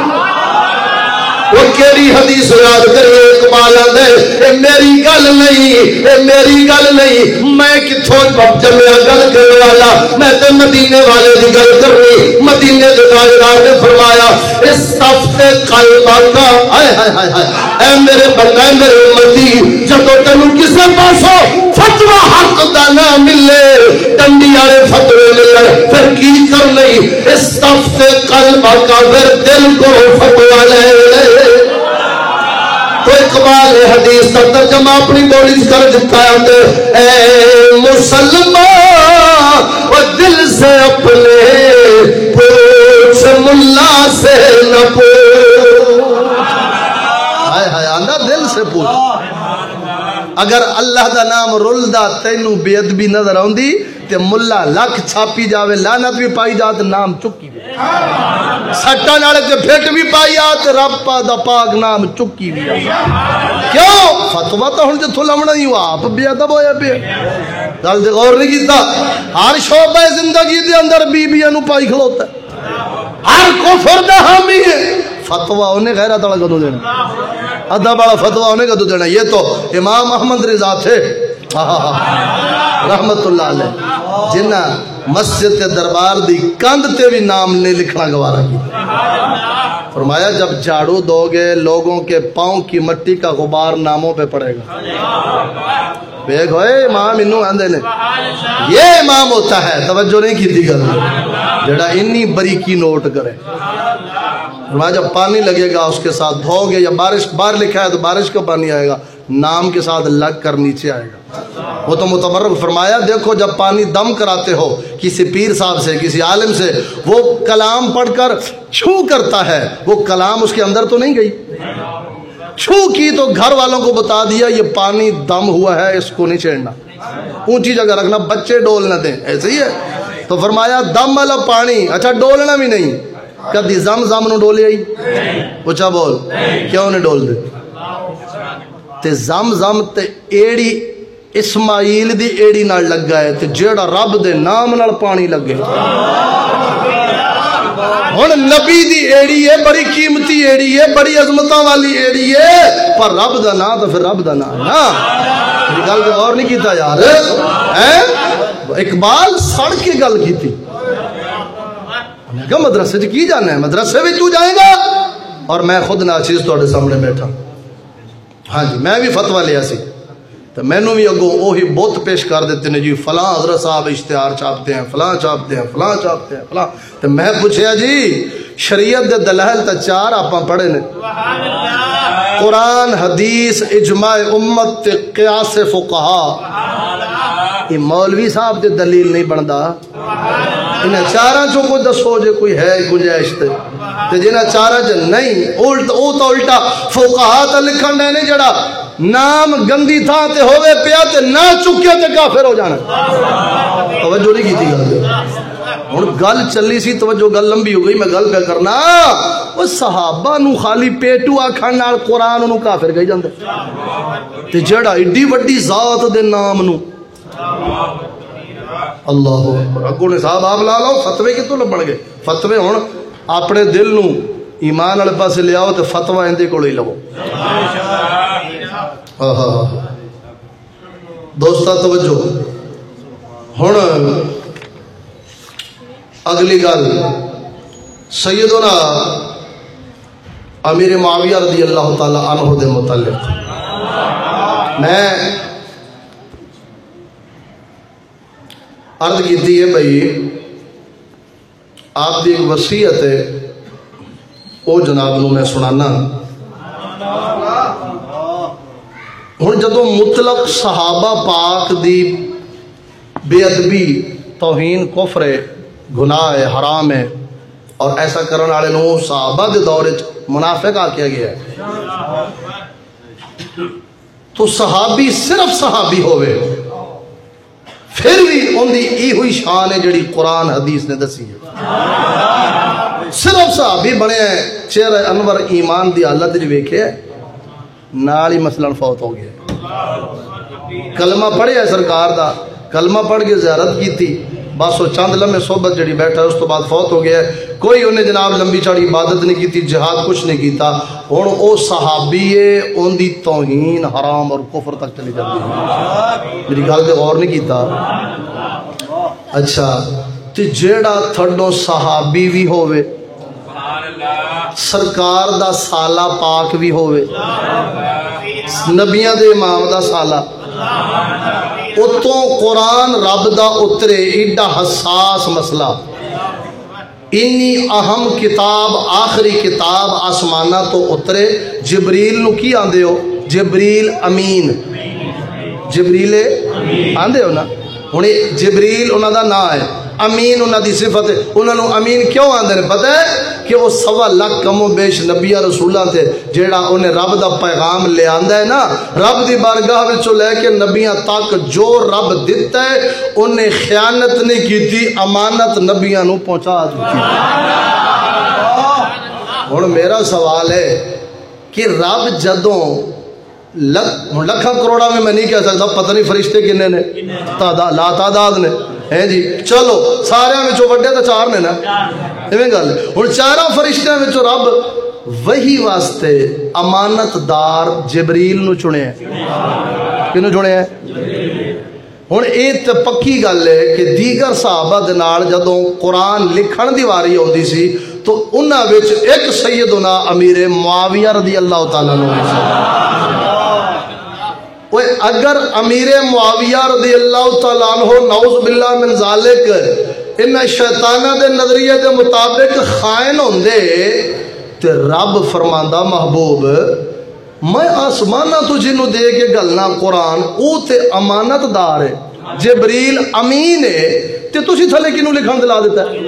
وہ کیڑی حدیث یاد کریے؟ اقبال آندا ہے اے میری گل نہیں، اے میری گل نہیں، میں کتھوں جمیا گل کرنے والا، میں تو مدینے والے دی گل کرنی۔ مدینے دے تاجدار نے فرمایا استفت قلبک، ہائے ہائے ہائے ہائے اے میرے بندہ میرے امتی، جدوں تینوں کسے پاسوں فتویٰ حق دا نہ ملے، ڈنڈی والے فتوے ملن، پھر کی کر نہیں؟ استفت قلبک، پھر دل کو فتویٰ لے لے۔ تو اقبال حدیث کا ترجمہ اپنی بولی کر دیتا ہے اے مسلمان وہ دل سے اپنے پوچھ ملا سے نہ پوچھ، ہائے ہائے آندا دل سے پوچھ۔ اگر اللہ دا نام رلدا تینوں بے ادبی نظر آندی تے ملا لکھ چھاپی جاوے لعنت بھی پائی جات نام چکی بھی، سٹا نالے تے پھٹ بھی پائی جات رب دا پاک نام چکی بھی۔ کیوں؟ فتویٰ تو ہن جتھوں لمنا ہی ہوا آپ بے ادب ہویا پہ گل تے غور نہیں کیتا۔ ہر شعبہ زندگی دے اندر بیبیاں نو پائی کھلوتا ہے، ہر کفر دا حامی ہے، فتویٰ انہیں غیرت والا کدوں دینا، ادب والا فتویٰ انہیں کدوں دینا؟ یہ تو امام احمد رضا تھے رحمت اللہ علیہ، جنہ مسجد کے دربار دی کند تے بھی نام نہیں لکھنا گوارا کی۔ فرمایا جب جھاڑو دو گے لوگوں کے پاؤں کی مٹی کا غبار ناموں پہ پڑے گا۔ بیگ ہوئے امام انہوں آندے نے، یہ امام ہوتا ہے، توجہ نہیں کی تھی گل، جڑا انی بریکی نوٹ کرے۔ فرمایا جب پانی لگے گا اس کے ساتھ دھو گے، یا بارش باہر لکھا ہے تو بارش کا پانی آئے گا، نام کے ساتھ لگ کر نیچے آئے گا۔ وہ تو متبرک فرمایا دیکھو جب پانی دم کراتے ہو کسی پیر صاحب سے کسی عالم سے، وہ کلام پڑھ کر چھو کرتا ہے، وہ کلام اس کے اندر تو نہیں گئی، چھو کی تو گھر والوں کو بتا دیا یہ پانی دم ہوا ہے، اس کو نہیں چھیڑنا، اونچی جگہ رکھنا، بچے ڈول نہ دیں، ایسے ہی ہے۔ تو فرمایا دم والا پانی، اچھا ڈولنا بھی نہیں، کدی زم زم نو ڈولے آئی، اچھا بول کیوں نہیں ڈول دے؟ تے زم زم تے ایڑی اسماعیل دی ایڑی نال لگا ہے، تے جیڑا رب دے نام نال پانی لگے۔ ہن نبی دی ایڑی ہے، بڑی قیمتی ایڑی ہے، بڑی عظمتاں والی ایڑی ہے، پر رب دا نام تو پھر رب دا نام نا۔ یہ گل تے غور نہیں کیتا یار، ہیں اقبال سڑ کے گل کیتی، کہ مدرسے وچ کی جانا ہے، مدرسے وچ تو جائے گا، اور میں خود ناچیز تواڈے سامنے بیٹھا، ہاں جی میں بھی فتویٰ لیا سی، تو میں نو بھی اگوں وہی بت پیش کر دیتے ہیں جی فلاں حضرت صاحب اشتہار چھاپتے ہیں، فلاں چھاپتے ہیں، فلاں چھاپتے ہیں، فلاں۔ تو میں پوچھیا جی شریعت دے دلائل تا چار آپاں پڑھے نے، قرآن، حدیث، اجماع امت تے قیاس فقہا۔ یہ مولوی صاحب دے دلیل نہیں بندا، انہیں چاراں چوں کوئی دسو جے کوئی ہے گنجائش تے تے جنہ چاراں چ نہیں، الٹ او تو الٹا فقہا تے لکھن دے نے جڑا نام گندی تھا تے ہوئے پیا تے نہ چکیا تے کافر ہو جانا۔ توجہ نہیں کی تھی گل، ہن گل چلی سی، توجہ گل لمبی ہو گئی، میں گل پہ کرنا وہ صحابہ نو خالی پیٹو آکھن نال قرآن نو کافر کہی جاندے تے جڑا ایڈی وڈی ذات دے نام نو اللہ اکبر اگوں نے صاحب آپ لا لو فتوے کتوں لبن گے؟ فتوے ہن اپنے دل نو ایمان والے پاسے لے آؤ تے فتوا اندے کول ہی لو۔ دوستا توجہ، ہن اگلی گل سیدنا امیر معاویہ رضی اللہ تعالی عنہ دے متعلق میں عرض کیتی ہے بھائی آپ دی ایک وصیت ہے او جناب نو میں سنانا۔ ہن جدوں مطلق صحابہ پاک دی بے ادبی، توہین، کفر، گناہ ہے، حرام ہے، اور ایسا کرنے والے نو صحابہ دے دور وچ منافق آکھیا گیا ہے، تو صحابی صرف صحابی ہوئے پھر بھی ان دی ای ہوئی شان ہے جڑی قرآن حدیث نے دسی ہے۔ صرف صحابی بنے ہیں، چہرہ انور ایمان دی حالت جو ویکھے نال ہی مثلاً فوت ہو گیا، کلمہ پڑھے ہے سرکار دا، کلمہ پڑھ کے زیارت کی تھی، بس وہ چند لمحے صحبت جڑی بیٹھا ہے اس تو بعد فوت ہو گیا ہے، کوئی انہیں جناب لمبی چڑی عبادت نہیں کی تھی، جہاد کچھ نہیں کیتا، ہن او صحابی ہے، ان دی توہین، حرام اور کفر تک چلی جاتی ہے۔ میری گل تے غور نہیں کیتا؟ اچھا تے جیڑا تھڈو صحابی بھی ہوئے، سرکار دا سالہ پاک بھی ہوئے، نبیاں دے امام دا سالہ، اتوں قرآن رب دا اترے، ایڈا حساس مسئلہ، انی اہم کتاب، آخری کتاب آسمانہ تو اترے، جبریل نو کی آندے ہو؟ جبریل امین، جبریل آندے ہو نا، ہونے جبریل انہاں دا نا ہے، امین انہاں دی صفت ہے، انہاں نو امین کیوں آندے نے پتہ ہے؟ کہ وہ سوا لکھ کم و بیش نبیہ رسولہ تھے، جیڑا انہیں رب دا پیغام لے آندہ ہے نا، رب دی بارگاہ وچوں لے کے نبیاں تک جو رب دیتا ہے انہیں خیانت نہیں کی تھی، امانت نبیاں نو پہنچا چکی تھی۔ اور میرا سوال ہے کہ رب جدوں لکھاں کروڑا میں میں نہیں کہہ سکتا، پتہ نہیں فرشتے کنے نے، لا تعداد نے، ہے جی چلو سارے میں جو وڈے تو چار نے نا، ایویں گل ہن چاراں فرشتیاں وچوں رب وہی واسطے امانت دار جبریل نو چنے ہیں، کینو چنے ہیں؟ ہن اے تے پکی گل ہے کہ دیگر صحابہ دے نال جدوں قرآن لکھن دی واری ہوندی سی تو انہاں وچ ایک سیدنا امیر معاویہ رضی اللہ تعالیٰ عنہ، وہ اگر امیر معاویہ رضی اللہ تعالیٰ عنہ نعوذ باللہ من ذالک ان شیطانہ دے نظریے دے مطابق خائن ہوندے تے رب فرماندہ محبوب میں آسمانہ تو جنہوں دے کے گلنا قرآن او تے امانت دار ہے، جبریل امین ہے، تے تسی تھلے کنوں لکھن دلا دیتا ہے؟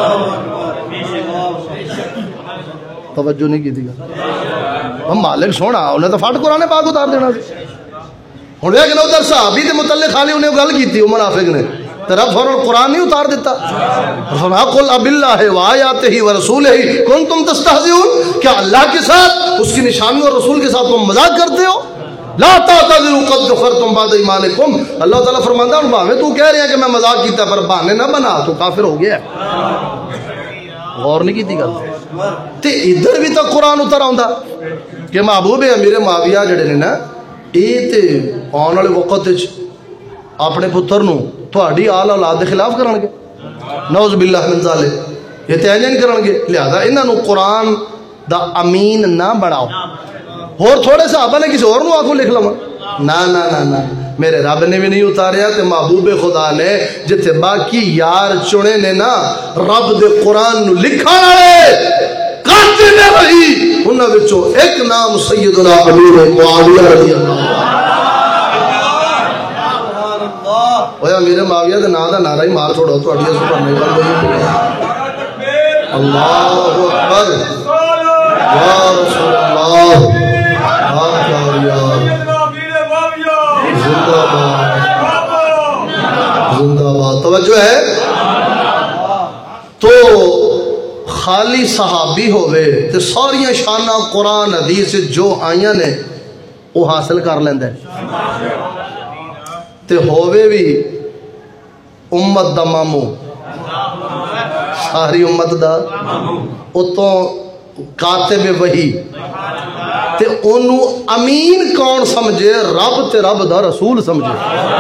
توجہ نہیں کی تھی گا، ہم مالک سونا انہیں تو فٹ قرآن پاک اتار دینا سی، ہوں لیکن ادھر صحابی دے متعلق خالی انہیں گل کی تھی منافق نے، تو رب فوراً قرآن نہیں اتار دیتا، فرمایا قل اب اللہ و آیاتہ و رسولہ کنتم تستہزئون، کیا اللہ کے ساتھ اس کی نشانیوں اور رسول کے ساتھ تم مذاق کرتے ہو؟ لا تعتذروا قد کفرتم بعد ایمانکم، اللہ تعالیٰ فرماتا ہے بھاویں تو کہہ رہے ہیں کہ میں مذاق کیتا پر بہانے نہ بنا، تو کافر ہو گیا ہے۔ غور نہیں کی تھی گل تے ادھر بھی تو قرآن اتر آندا کہ محبوب امیر معاویہ جڑے نے نا اے تے آن والے وقت اپنے پتر نو تہاڈی آل اولاد دے خلاف کرن گے، نعوذ باللہ من ذالک، یہ تے انج کرن گے، لہذا انہاں نو قرآن دا امین نہ بناؤ۔ اور تھوڑے صحابہ نے کسی اور نو آکھو لکھ لواں، نا نا نا نا میرے رب نے بھی نہیں اتاریا تے محبوب خدا نے جتھے باقی یار چنے نے نا رب دے قرآن نو لکھا رہے کاتے نے رہی انہاں وچوں ایک نام سیدنا امیر معاویہ رضی اللہ ہویا میرے معاویہ دے نام دا نعرہ ہی مار چھوڑو تو اڑیا سبحان اللہ اللہ اکبر یا رسول اللہ زندہ باد زندہ باد توجہ ہے تو خالی صحابی ہوئے تے ساریاں شانہ قرآن حدیث جو آئیاں نے وہ حاصل کر لیندے تے ہوئے بھی امت دا مامو ساری امت دا اتوں کاتب وحی تے انہوں امین کون سمجھے رب تے رب دا رسول سمجھے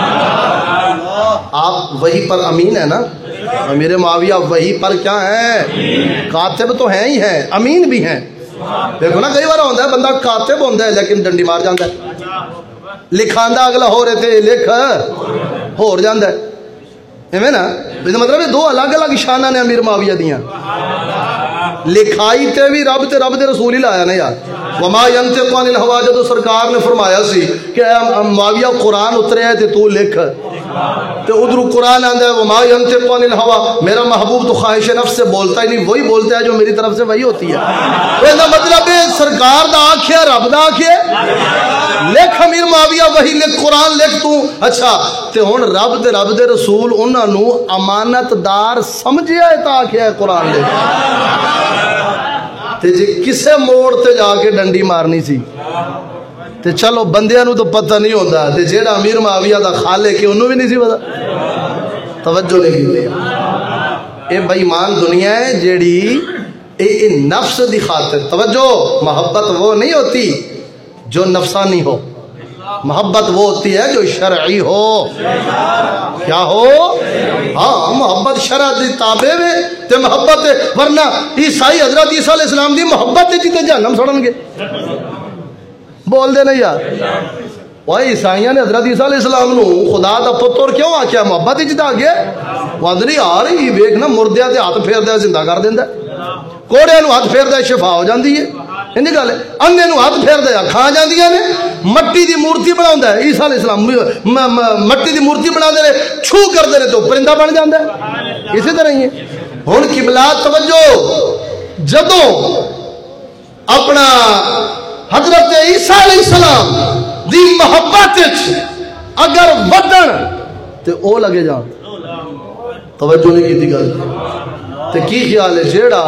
آپ وحی پر امین ہے نا میرے معاویہ وحی پر کیا ہیں کاتب تو ہیں ہی ہیں امین بھی ہیں دیکھو نا کئی بار ہوندہ ہے بندہ کاتب ہوندہ ہے لیکن ڈنڈی مار جاندہ ہے لکھاندہ اگلا ہو رہے تھے لکھ ہو رہ جاندہ ہے ایمیں نا مطلب دو الگ الگ شانہ نے امیر معاویہ دیاں لکھائی تے بھی رب تے رب تے رسول ہی لایا نا یار وما ینطق عن الہوا جدو سرکار نے فرمایا سی کہ معاویہ قرآن اترے ہے تے تو لکھ تے ادھر قرآن آندہ ہے وما ینطق عن الہوا میرا محبوب تو خواہش نفس سے بولتا ہی نہیں وہی بولتا ہے جو میری طرف سے وہی ہوتی ہے ویسا مطلب ہے سرکار دا آنکھے رب دا آنکھے لکھ امیر معاویہ وہی لکھ قرآن لکھ تو اچھا تے ہون رب دے رب دے رسول انہاں نو امانت دار سمجھے ہے تا آنکھے ہے قرآن لکھ تے جی کسے موڑ تے جا کے ڈنڈی مارنی سی تے چلو بندیاں نو تو پتہ نہیں ہوتا تے جیڑا امیر معاویہ دا خالے کے انہوں بھی نہیں سی پتا توجہ نہیں کی اے بے ایمان دنیا ہے جیڑی اے, اے نفس دی خاطر توجہ محبت وہ نہیں ہوتی جو نفسانی ہو محبت وہ ہوتی ہے جو شرعی ہو کیا ہو ہاں محبت شرع دی تابع ہے تے محبت ہے ورنہ عیسائی حضرت عیسیٰ علیہ السلام دی محبت ہے جیتے جہنم سڑن گے بول دے نہیں یار وہ عیسائیاں نے حضرت عیسیٰ علیہ السلام نو خدا دا پتر کیوں آکیا محبت ہی جتا گیا واندری آ رہی ویکھنا مردیا تے ہاتھ پھیر دے زندہ کر دیندا کوڑے نو ہاتھ پھیر دے شفا ہو جاندی ہے انہی گل ہے اندھے نو ہاتھ پھیر دیا کھا جاندیاں نے مٹی دی مورتی بناوندا ہے عیسیٰ علیہ السلام مٹی دی مورتی بنا دے چھو کر دے تو پرندہ بن جاندا ہے اسی طرح ہی ہے ہن قبلہ توجہ جدوں اپنا حضرت عیسیٰ علیہ السلام دی محبت اگر ودن تے او لگے جان توجہ نہیں کی تھی گل تے کی خیال ہے جیڑا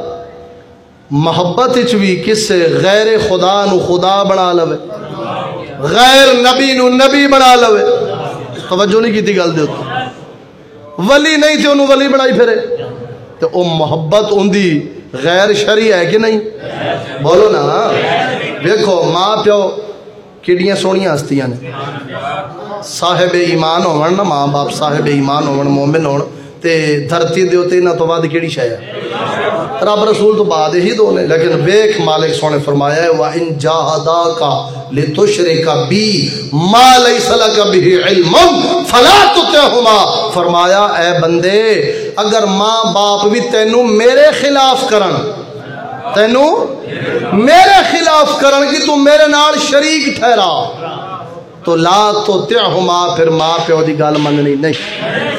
محبت بھی کسے غیر خدا نو خدا بنا لوے غیر نبی نو نبی بنا لوے توجہ نہیں کی تھی گل دے ولی نہیں تھے انہوں ولی بنائی پھرے تو او محبت اندی غیر شرعی ہے کہ نہیں بولو نا دیکھو ماں پیو کیڑیاں سونیاں ہستیاں نے صاحب ایمان ہون نا ماں باپ صاحب ایمان ہون مومن ہون تے دھرتی دے ہوتے نہ تو بعد کیڑی شایا رب رسول تو بعد ہی دو نے لیکن بیک مالک سونے فرمایا ہے وَإِن جَاهَدَاكَ لِتُشْرِكَ بِي مَا لَيْسَ لَكَ بِهِ عِلْمٌ فَلَا تُطِعْهُمَا فرمایا اے بندے اگر ماں باپ بھی تینوں میرے خلاف کرن تینوں میرے خلاف کرن کہ تو میرے نال شریک ٹھہرا تو لا تُطِعْهُمَا پھر ماں پیو دی گل مننی نہیں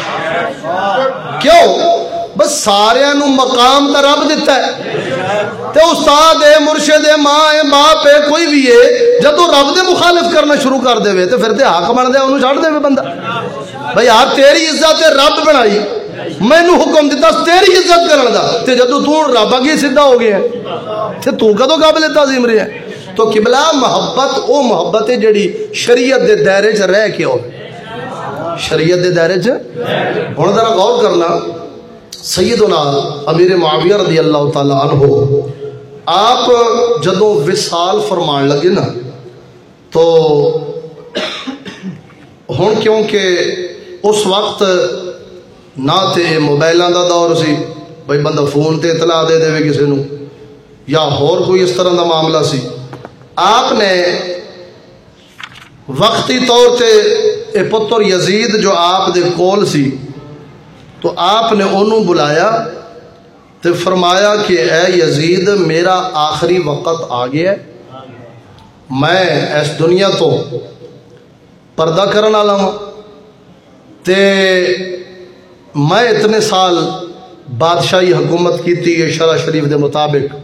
کیوں بس سارے نو مقام تا رب دیتا ہے تے استاد ہے مرشد ہے ماں ہے باپ ہے کوئی بھی ہے جب تو رب دے مخالف کرنا شروع کر دے وے تے پھر تے حق بن دے انہوں چھاڑ دے وے بندہ بھئی آپ تیری عزت رب بنائی میں نو حکم دیتا تیری عزت کرن دا تے جب تو رب اگے سیدھا ہو گیا تے تو کدو قابل تعظیم رہے ہیں تو قبلہ محبت او محبت ہے جڑی شریعت دے دائرے چ رہ کے ہو شریعت دے دائرے چ ہن ذرا غور کرنا سیدنا امیر معاویہ رضی اللہ تعالی عنہ آپ جدوں وصال فرمان لگے نا تو ہن کیونکہ اس وقت نہ تے موبائلاں دا دور سی بھئی بندہ فون تے اطلاع دے دے کسی نو یا اور کوئی اس طرح دا معاملہ سی آپ نے وقتی طور تے اے پتر یزید جو آپ دے کول سی تو آپ نے انہوں بلایا تو فرمایا کہ اے یزید میرا آخری وقت آ گیا ہے، میں اس دنیا تو پردہ کرنے والا ہوں تے میں اتنے سال بادشاہی حکومت کی تھی شرع شریف دے مطابق،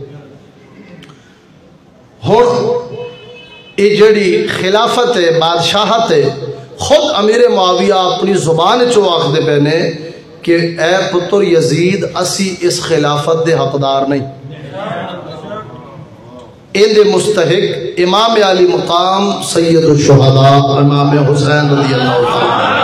ہن یہ جڑی خلافت ہے بادشاہت ہے خود امیر معاویہ اپنی زبان چو آخدے پے نے کہ اے پتر یزید اسی اس خلافت دے حقدار نہیں، ان دے مستحق امام علی مقام سید الشہداء امام حسین رضی اللہ عنہ۔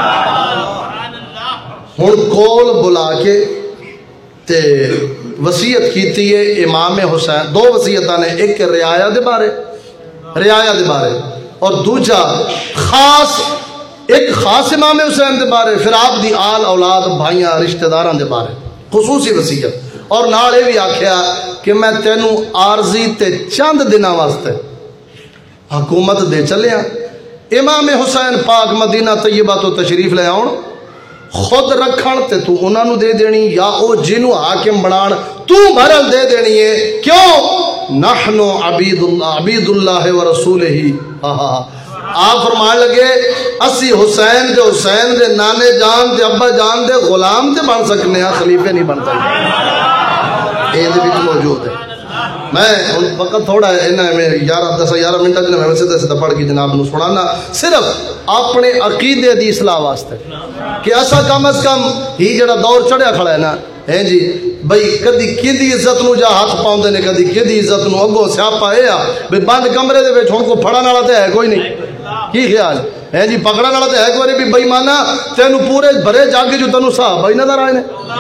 ہن کول بلا کے تے وصیت کیتی ہے امام حسین، دو وصیتاں نے، ایک رعایا دے بارے رعایا دے بارے اور دوجا خاص ایک خاص امام حسین دے بارے، پھر آپ دی آل اولاد بھائیاں رشتہ داران دے بارے خصوصی وصیت، اور نال یہ بھی آکھیا کہ میں تینوں عارضی تے چند دنوں واسطے حکومت دے چلیا، امام حسین پاک مدینہ طیبہ تو تشریف لے آؤن، خود رکھن تے تو انہاں نو دے دینی یا او جنوں حاکم بنان تو بھرل دے دینی ہے، کیوں؟ نحنو عبید اللہ عبید اللہ و رسولہ ہی۔ آپ فرمان لگے اسی حسین دے حسین دے نانے جان دے ابا جان دے غلام دے بن سکنے ہیں، خلیفے نہیں بنتا یہ دے بھی موجود ہے۔ میں وقت تھوڑا ہے انہیں میں یارہ دس یارہ منٹہ جنہیں میں سیدھے سیدھے پڑھ کے جناب نو سنانا صرف اپنے عقیدے دی اصلاح واسطے کہ ایسا کم از کم ہی جڑا دور چڑھیا کھڑا ہے نا ہیں جی بھئی کدی کدی عزت نو جا ہاتھ پاؤندے نے، کدی کدی عزت نو اگو سیاپا اے آ بھئی بند کمرے دے وچ ہن کو پھڑن والا تے ہے کوئی نہیں، کی خیال ہے جی پکڑن والا تے ہے کوئی نہیں، بھی بے ایمانا تینوں پورے بھرے جاگ جو تینوں صحابہ ہی نظر آئے نے۔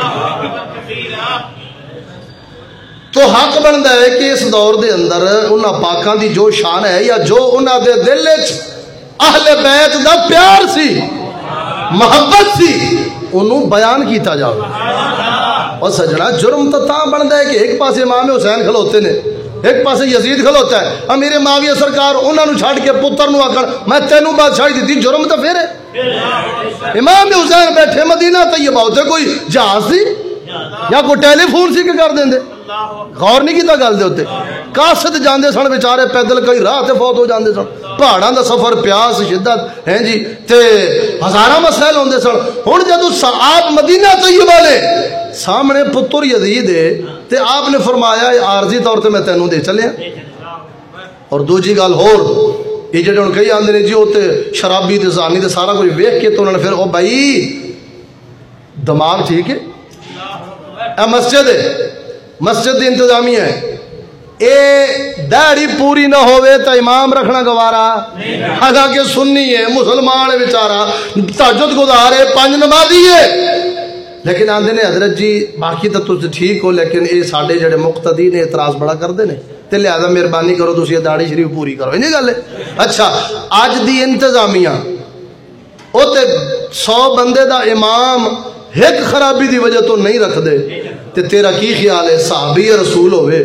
تو حق بنتا ہے کہ اس دور دے اندر انہاں پاکاں دی جو شان ہے یا جو انہاں دے دل وچ اہل بیت دا پیار سی محبت سی انہوں بیان کیتا جاؤ۔ اور سجنا جرم تو تاں بنتا ہے کہ ایک پاسے امام حسین کھلوتے نے، ایک پاسے یزید کھلوتا ہے، امیر معاویہ سرکار انہوں نے چھاڑ کے پتر نو آکھن میں تینوں بادشاہی دیتی، جرم تو پھر ہے۔ امام حسین بیٹھے مدینہ طیبہ ہوتے کوئی جہاز سی یا کوئی ٹیلی فون سی کہ کر دیں دے، غور نہیں کیتا گل دے ہوتے، کاسد جاندے سن بیچارے پیدل کئی راہ تے فوت ہو جاندے سن، پہاڑاں دا سفر پیاس شدت ہیں جی تے ہزاراں مسائل ہوندے سن۔ ہن جدوں آپ مدینہ طیبہ لے سامنے پتر یزید ہے تے آپ نے فرمایا عارضی طور تے میں تینوں دے چلیا۔ اور دوجی گل ہور یہ جڑے ہن کئی آندے نے جی اوتے شرابی تے زانی تے سارا کچھ ویکھ کے تو انہوں نے پھر او بھائی دماغ ٹھیک ہے، اے مسجد ہے، مسجد دی انتظامیہ ہے، اے داڑھی پوری نہ ہوئے تا امام رکھنا گوارا، حالانکہ سنی ہے مسلمان ہے بیچارہ تہجد گزارے پانچ نمازی ہے، لیکن آندے نے حضرت جی باقی تو تجھ ٹھیک ہو لیکن اے ساڑھے جڑے مقتدی نے اعتراض بڑا کر دے نے تے لہذا مہربانی کرو تسی یہ داڑھی شریف پوری کرو، یہ نہیں گل ہے۔ اچھا آج دی انتظامیہ او تے سو بندے دا امام ایک خرابی دی وجہ تو نہیں رکھ دے تے تیرا کی خیال ہے صحابی رسول ہوئے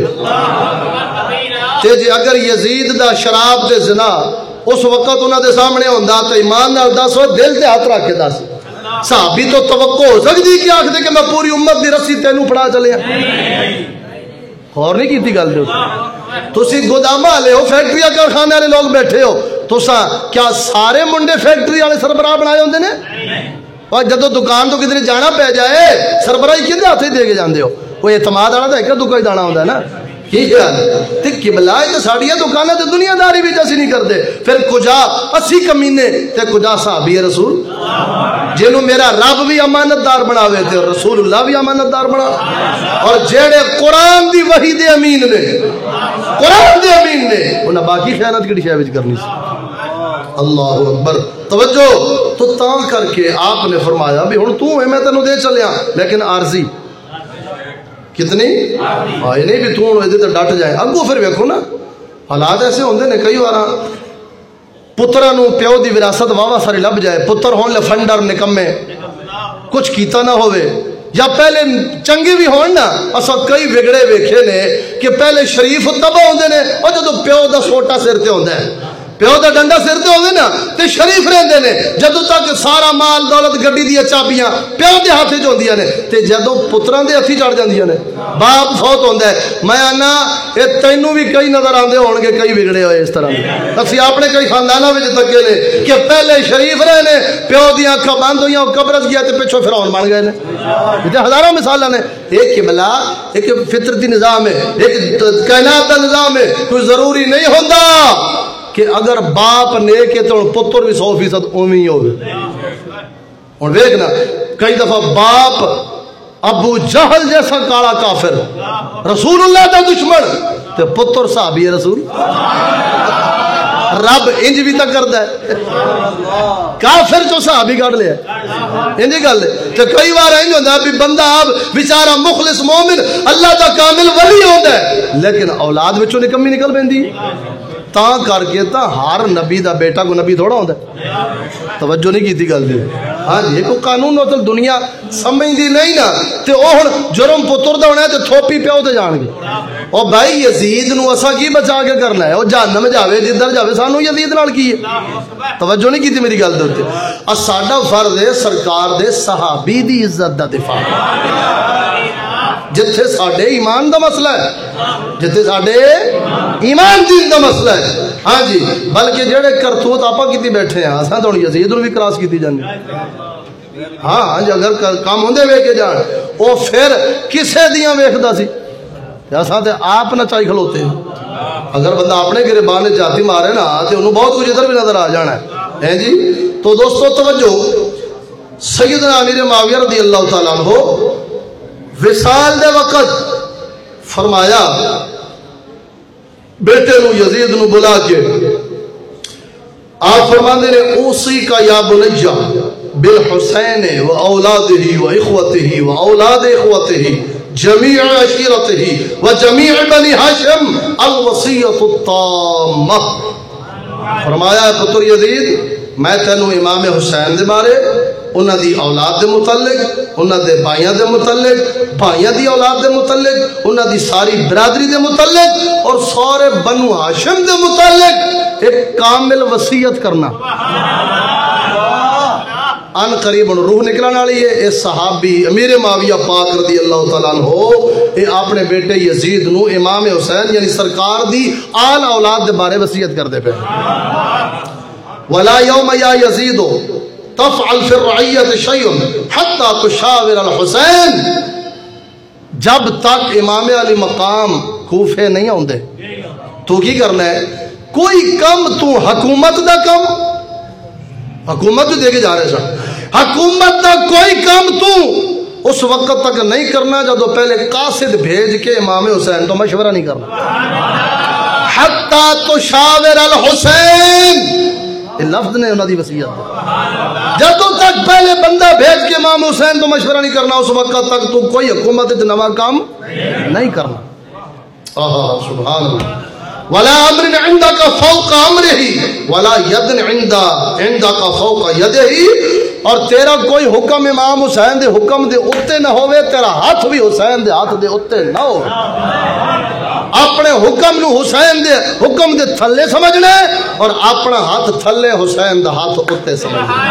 تے جی اگر یزید دا شراب تے زنا اس وقت انہاں دے سامنے ہوندا تے ایمان نال دس ہو دل تے ہاتھ رکھ کے دس صحابی تو توقع ہو سکتی کہ آکھ دے کہ میں پوری امت دی رسی تینوں پڑھا چلے غور نہیں کیتی گل دے تسی گودام والے ہو فیکٹری کارخانے والے لوگ بیٹھے ہو تساں کیا سارے منڈے فیکٹری والے سربراہ بنائے ہوندے نے؟ اور جدو دکان تو کدھر جانا پہ جائے سربراہی کدھر ہاتھ دے کے جاندے ہو، کوئی اعتماد والا تو ایک دکان جانا ہوتا ہے نا، کی خیال تے قبلہ تے ساڑیاں دکاناں تے دنیا داری بھی اسی نہیں کرتے، پھر کجا اسی کمینے تے کجا صحابی رسول جنہوں میرا رب بھی امانت دار بناوے تے رسول اللہ بھی امانت دار بنا، اور جیڑے قرآن دی وحی دے امین نے قرآن دے امین نے انہاں باقی خیانت کیڑی شے وچ کرنی سی۔ اللہ اکبر توجہ تو تاں کر کے آپ نے فرمایا بھی ہن تو میں تینوں دے چلیا لیکن عارضی کتنی ہاں یہ نہیں بھی تو ہن تے ڈٹ جائے اگوں پھر ویکھو نا حالات ایسے ہوندے نے کئی وار پتراں نو پیو دی وراثت واوا ساری لب جائے پتر ہون لفنڈر نکمے کچھ کیتا نہ ہوئے یا پہلے چنگی بھی ہون نا اسا کئی وگڑے ویکھے نے کہ پہلے شریف تباہ ہوندے نے اور جدوں پیو دا سوٹا سر تے ہوندا ہے پیو دا ڈنڈا سر تے ہوئے نا تے شریف رہندے نے جدوں تک سارا مال دولت گڈی دی چابیاں پیو دے ہاتھ وچ ہوندیاں نے تے جدوں پتراں دے ہتھی چڑھ جاندیاں نے باپ فوت ہوندا ہے میں آنا اے تینوں بھی کئی نظر آندے ہون گے کئی بگڑے ہوئے اس طرح دے اسی اپنے کئی خانداناں وچ تکے نے کہ پہلے شریف رہے نے پیو دیاں اکھاں بند ہوئیاں قبرت گیا تے پچھوں فرعون بن گئے نے تے ہزاروں مثالاں نے ایک قبلہ ایک فطرتی نظام ہے ایک کائنات دا نظام ہے کوئی ضروری نہیں ہوندا کہ اگر باپ نیک ہے تو پتر بھی سو فیصد اوویں ہی ہوگی ہن ویکھنا کئی دفعہ باپ ابو جہل جیسا کالا کافر رسول اللہ دا دشمن تے پتر صحابی رسول رب انج بھی تک کردا ہے کافر تو صحابی کڈ لیا انج گل تے کئی بار انج ہوندا بھی بندہ بیچارہ مخلص مومن اللہ دا کامل ولی ہوندا ہے لیکن اولاد وچوں نکمی نکل پیندی تا کر کے تا ہر نبی دا بیٹا کو نبی تھوڑا ہوندا ہے توجہ نہیں کیتی گل دی ہاں جی کوئی قانون نو دنیا سمجھدی نہیں نا تے او ہن جرم پتر دا ہونا ہے تے تھوپی پیو تے جان گے او بھائی یزید نو اسا کی بچا کے کرنا ہے او جہنم جاوے جدھر جاوے سانو یزید نال کی ہے توجہ نہیں کیتی میری گل دے اوتے ا ساڈا فرض ہے سرکار دے صحابی دی عزت دا دفاع جتھے ساڈے ایمان دا مسئلہ ہے جتھے ساڈے ایمان دین دا مسئلہ ہے ہاں جی بلکہ جڑے کرتوت آپا کیتی بیٹھے ہیں اساں تو یزید نو بھی کراس کیتی جاندی ہاں جی اگر کام ہوندے ویکھے جان او پھر کسے دیاں ویکھدا سی تے اساں تے آپ نہ چاہی کھلوتے اگر بندہ اپنے گربان وچ جاتی مارے نا تے انہوں بہت کچھ ادھر بھی نظر آ جانا ہے ہیں جی تو دوستو توجہ سیدنا امیر معاویہ رضی اللہ تعالیٰ عنہ وصال دے وقت فرمایا بیٹے نو یزید نو بلا کے آپ فرمانے نے اوسی کا یا بنیہ بالحسین و اولادہ و اخوتہ و اولاد اخوتہ جمیع عشیرتہ و جمیع بنی ہاشم الوصیۃ التامہ فرمایا ہے پتر یزید میں تینو امام حسین دے بارے انہاں دی اولاد دے متعلق انہاں دے بھائیاں دے متعلق بھائیاں دی اولاد دے متعلق انہاں دی ساری برادری دے متعلق اور سارے بنو ہاشم دے متعلق ایک کامل وصیت کرنا ان قریب روح نکلنے والی ہے اس صحابی امیر معاویہ پاک رضی اللہ تعالیٰ عنہ اے اپنے بیٹے یزید نو امام حسین یعنی سرکار دی آل اولاد دے بارے وصیت کر دے پہ ولا یوم یا یزیدو تفعل فی الرعیت شیء حتی تشاور الحسین جب تک امام علی مقام کوفے نہیں ہوندے تو کی کرنا ہے کوئی کم تو حکومت دا کم حکومت جو دے کے جا رہے سن حکومت دا کوئی کم تو اس وقت تک نہیں کرنا جب پہلے قاصد بھیج کے امام حسین تو مشورہ نہیں کرنا حتی تشاور الحسین لفظ نے انہوں دی وصیت جب تک پہلے بندہ بھیج کے امام حسین تو مشورہ نہیں کرنا اس وقت تک تو کوئی حکومت نوا کام نہیں کرنا آہا سبحان اللہ ولا امر عندك فوق امره ولا يد عند عندك فوق يده اور تیرا کوئی حکم امام حسین دے حکم دے اتے نہ ہوئے تیرا ہاتھ بھی حسین دے ہاتھ دے اتے نہ ہو اپنے حکم نو حسین دے حکم دے تھلے سمجھنے اور اپنا ہاتھ تھلے حسین دا ہاتھ اتے سمجھنے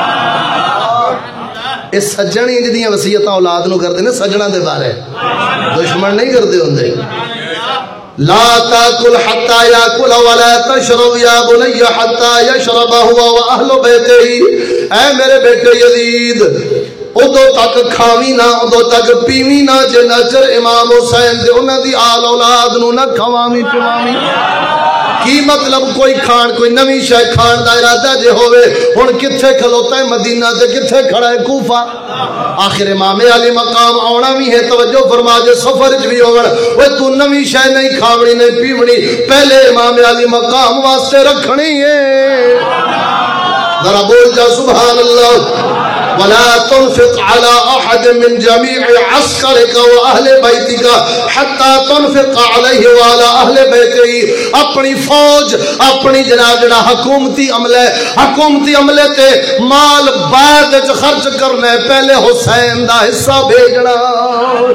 اس سجنی جدیاں وصیتاں اولاد نو کر دینے سجنہ دے بارے دشمن نہیں کر دے ہوندے لا تاکل حتی یاکل ولا تشرب یا بنی حتی یشرب ہوا و اہل بیتے اے میرے بیٹے یزید ادو تک کھاوی نہ ادو تک پیوی نہ جے نچر امام حسین دے انہاں دی آل اولاد نو نہ کھوامی پیوامی کی مطلب کوئی کھان کوئی نوی شے کھان دا ارادہ جے ہوئے ہن کتھے کھلوتا ہے مدینہ تے کتھے کھڑا ہے کوفہ آخر امام علی مقام آنا بھی ہے توجہ فرما جے سفر وچ بھی ہون اوے تو نوی شے نہیں کھاونی نہیں پیونی پہلے امام علی مقام واسطے رکھنی ہے ذرا بول جا سبحان اللہ ولا تنفق على احد من جميع عسكرك واهل بيتك حتى تنفق عليه وعلى اهل بيته اپنی فوج اپنی جناب جڑا حکومتی عملے حکومتی عملے تے مال بعد وچ خرچ کرنا ہے پہلے حسین دا حصہ بھیجنا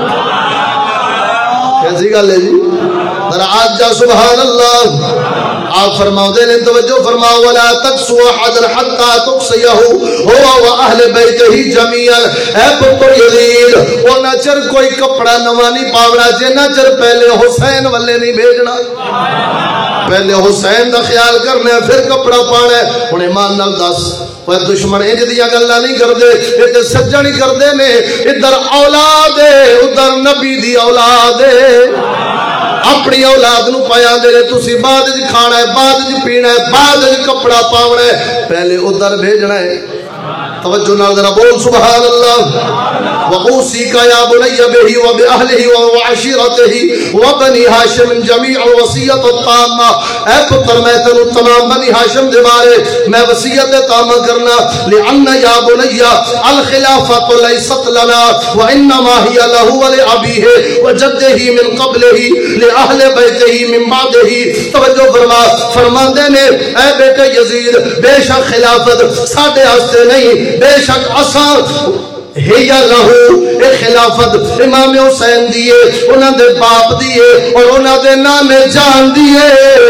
کیسی گل ہے جی ذرا آج جا سبحان اللہ آپ فرماؤ دے نے توجہ فرماؤ ولا تقسوا حجر حتى تقصيه هو واهل بيته جميعا اے پتر یزید او نہ چر کوئی کپڑا نواں نہیں پاونا جنہ چر پہلے حسین والے نہیں بھیجنا پہلے حسین دا خیال کرنا ہے پھر کپڑا پانا ہے ہن ایمان نال دس وہ دشمن انج دیاں گلاں نہیں کردے اے تے سجن ہی کردے نے ادھر اولاد ہے ادھر نبی دی اولاد ہے اپنی اولاد نو پایا دے تسی بعد وچ کھانا ہے بعد وچ پینا ہے بعد وچ کپڑا پاونا ہے پہلے ادھر بھیجنا ہے توجہ نال ذرا بول سبحان اللہ وَأُوصِيكَ يَا بُنَيَّ بِهِ وَبِأَهْلِهِ وَعَشِيرَتِهِ وَبَنِي هاشم جميع الوصیت التامہ اے پتر میں تینو تمام بنی ہاشم دے بارے میں وصیت تامہ کرنا لِأَنَّ يَا بُنَيَّ الْخِلَافَةُ لَيْسَتْ لَنَا وَإِنَّمَا هِيَ لَهُ وَلِأَبِيهِ وَجَدِّهِ مِنْ قَبْلِهِ لِأَهْلِ بَيْتِهِ مِنْ بَعْدِهِ توجہ فرما فرماندے نے اے بیٹے یزید بے شک خلافت ساڈے واسطے نہیں بے شک اساں ہیا لہو اے خلافت امام حسین دیئے انہاں دے باپ دیئے اور انہاں دے نام جان دیئے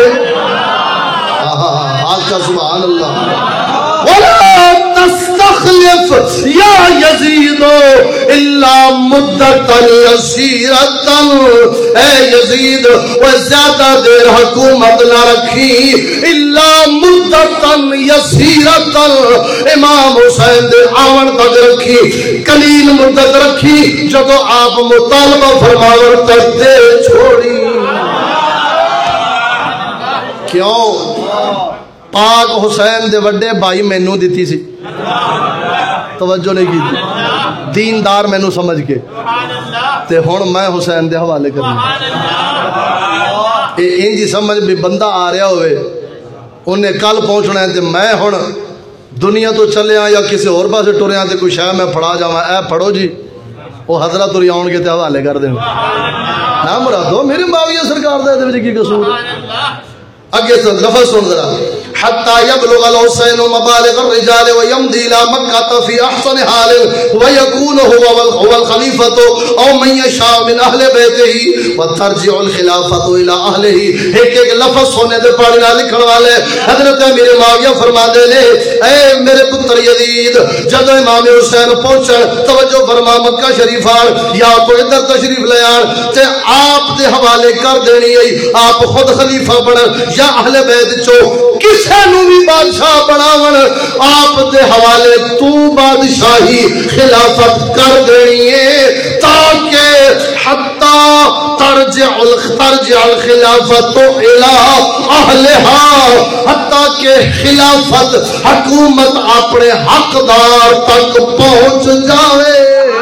آقا سبحان اللہ وَلَا تَسْتَخْلِفْ يَا يَزِيدُ إِلَّا مُدَّةً يَسِيرَةً اے یزید وہ زیادہ دیر حکومت نہ رکھی الا مدتن یسیرتن امام حسین دے آون تک رکھی قلیل مدت رکھی جب آپ مطالبہ فرماور کرتے چھوڑی کیوں پاک حسین دے وڈے بھائی مینوں دیتی سی توجہ نہیں کی دیندار مینوں سمجھ کے تے ہن میں حسین دے حوالے کرنا اے انجی سمجھ بھی بندہ آ رہا ہوئے انہیں کل پہنچنا ہے تے میں ہن دنیا تو چلے ہاں یا کسی اور پاسے ٹرے ہاں تے کوئی شاہ میں پڑھا جاواں اے پڑھو جی وہ حضرت تری آن کے تے حوالے کر دیں نا مرادو میرے معاویہ سرکار دے دے کی قصور اگے تو لفظ سن ذرا حتى يبلغ الحسين مبالغ الرجال ويمضي الى مكة في احسن حال ويكون هو الخليفة او من يشاء من اهل بيته وترجع الخلافة الى اهله ایک ایک لفظ سونے دے پڑھنا لکھن والے حضرت امیر معاویہ فرماندے نے اے میرے پتر یزید جب امام حسین پہنچن توجہ فرما مکہ شریف آن یا تو ادھر تشریف لے آن تے آپ دے حوالے کر دینی ہے آپ خود خلیفہ بنن یا اہل بیت چو کس نو بھی بادشاہ بناون آپ دے حوالے تو بادشاہی خلافت کر دینی ہے تاکہ حتی ترجع ترجع الخلافت الى اہلها حتی کہ خلافت حکومت اپنے حقدار تک پہنچ جاوے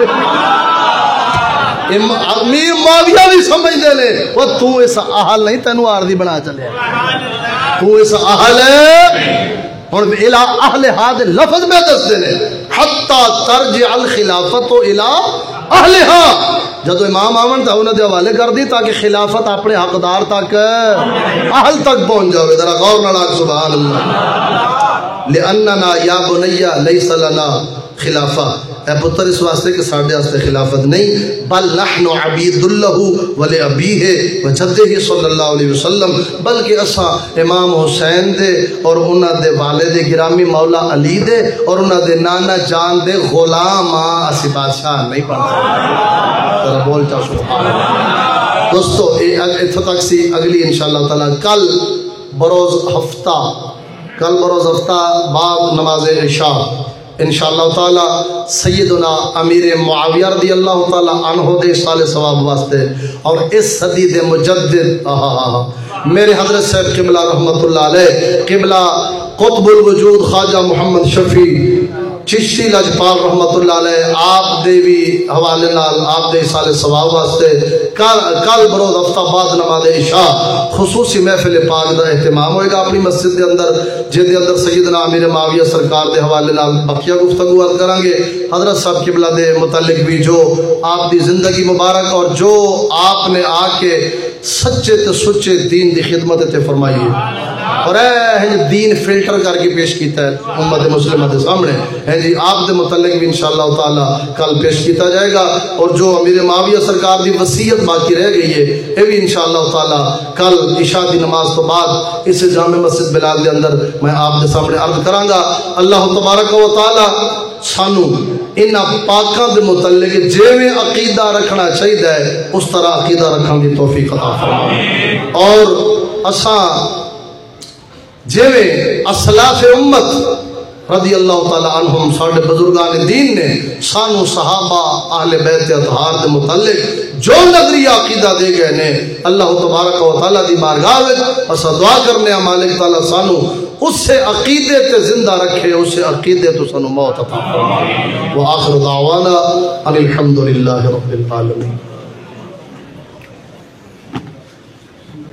امیر معاویہ بھی سمجھ دے لے وہ تو اس اہل نہیں تینو آردی بنا چلے تو اس اہل اور الہ اہل ہاد لفظ میں دس دے لے حتی ترجع الخلافت الى اہلہا جب امام آمن تھا انہوں نے حوالے کر دی تاکہ خلافت اپنے حقدار تک اہل تک پہنچ جاوے ذرا غور نہ لاکھ سبحان اللہ لئننا یا بنیہ لیس لنا خلافہ اے پتر اس واسطے کہ ساڑھے واسطے خلافت نہیں بل نحن عبید اللہ ولی ابیہ وجدہ صلی اللہ علیہ وسلم بلکہ اسا امام حسین دے اور انہ دے والد گرامی مولا علی دے اور انہ دے نانا جان دے غلام اسی بادشاہ نہیں پڑھتا ترہ بول چاہ سبحان اللہ دوستو اتھا تک سی اگلی انشاءاللہ تعالی کل بروز ہفتہ کل بروز ہفتہ بعد نماز عشاء انشاءاللہ تعالی سیدنا امیر معاویہ رضی اللہ تعالی عنہ دے سال ثواب واسطے اور اس صدی دے مجدد میرے حضرت صاحب قبلہ رحمت اللہ علیہ قبلہ قطب الوجود خواجہ محمد شفیع چشتی لجپال رحمت اللہ علیہ آپ دے بھی حوالے نال آپ دے سال ثواب واسطے کل بروز ہفتہ بعد نماز عشاء خصوصی محفل پاک دا اہتمام ہوئے گا اپنی مسجد دے اندر جن دے اندر سیدنا امیر معاویہ سرکار دے حوالے نال بقیہ گفتگو عرض کریں گے حضرت صاحب قبلہ دے متعلق بھی جو آپ دی زندگی مبارک اور جو آپ نے آ کے سچے تے سچے دین دی خدمت تے فرمائیے اور اے جی دین فلٹر کر کے پیش کیتا ہے امت مسلمہ کے سامنے ہے جی آپ دے متعلق بھی انشاءاللہ تعالی کل پیش کیتا جائے گا اور جو امیر معاویہ سرکار دی وصیت باقی رہ گئی ہے یہ بھی انشاءاللہ تعالی کل عشاء دی نماز تو بعد اس جامع مسجد بلال دے اندر میں آپ دے سامنے عرض کراں گا۔ اللہ تبارک و تعالی سانو ان پاکاں دے متعلق جیویں عقیدہ رکھنا چاہیے اس طرح عقیدہ رکھنے دی توفیق عطا فرمائے اور اساں جیویں اسلاف امت رضی اللہ تعالی عنہم ساڑھے بزرگان دین نے سانو صحابہ اہل بیت اطہار دے متعلق جو نظریہ عقیدہ دے گئے نے اللہ تبارک و تعالی دی بارگاہ وچ اسا دعا کرنے ہیں مالک تعالی سانو اس سے عقیدے تے زندہ رکھے اس سے عقیدے تو سانو موت عطا فرمائے۔ وآخر دعوانا ان الحمدللہ رب العالمین۔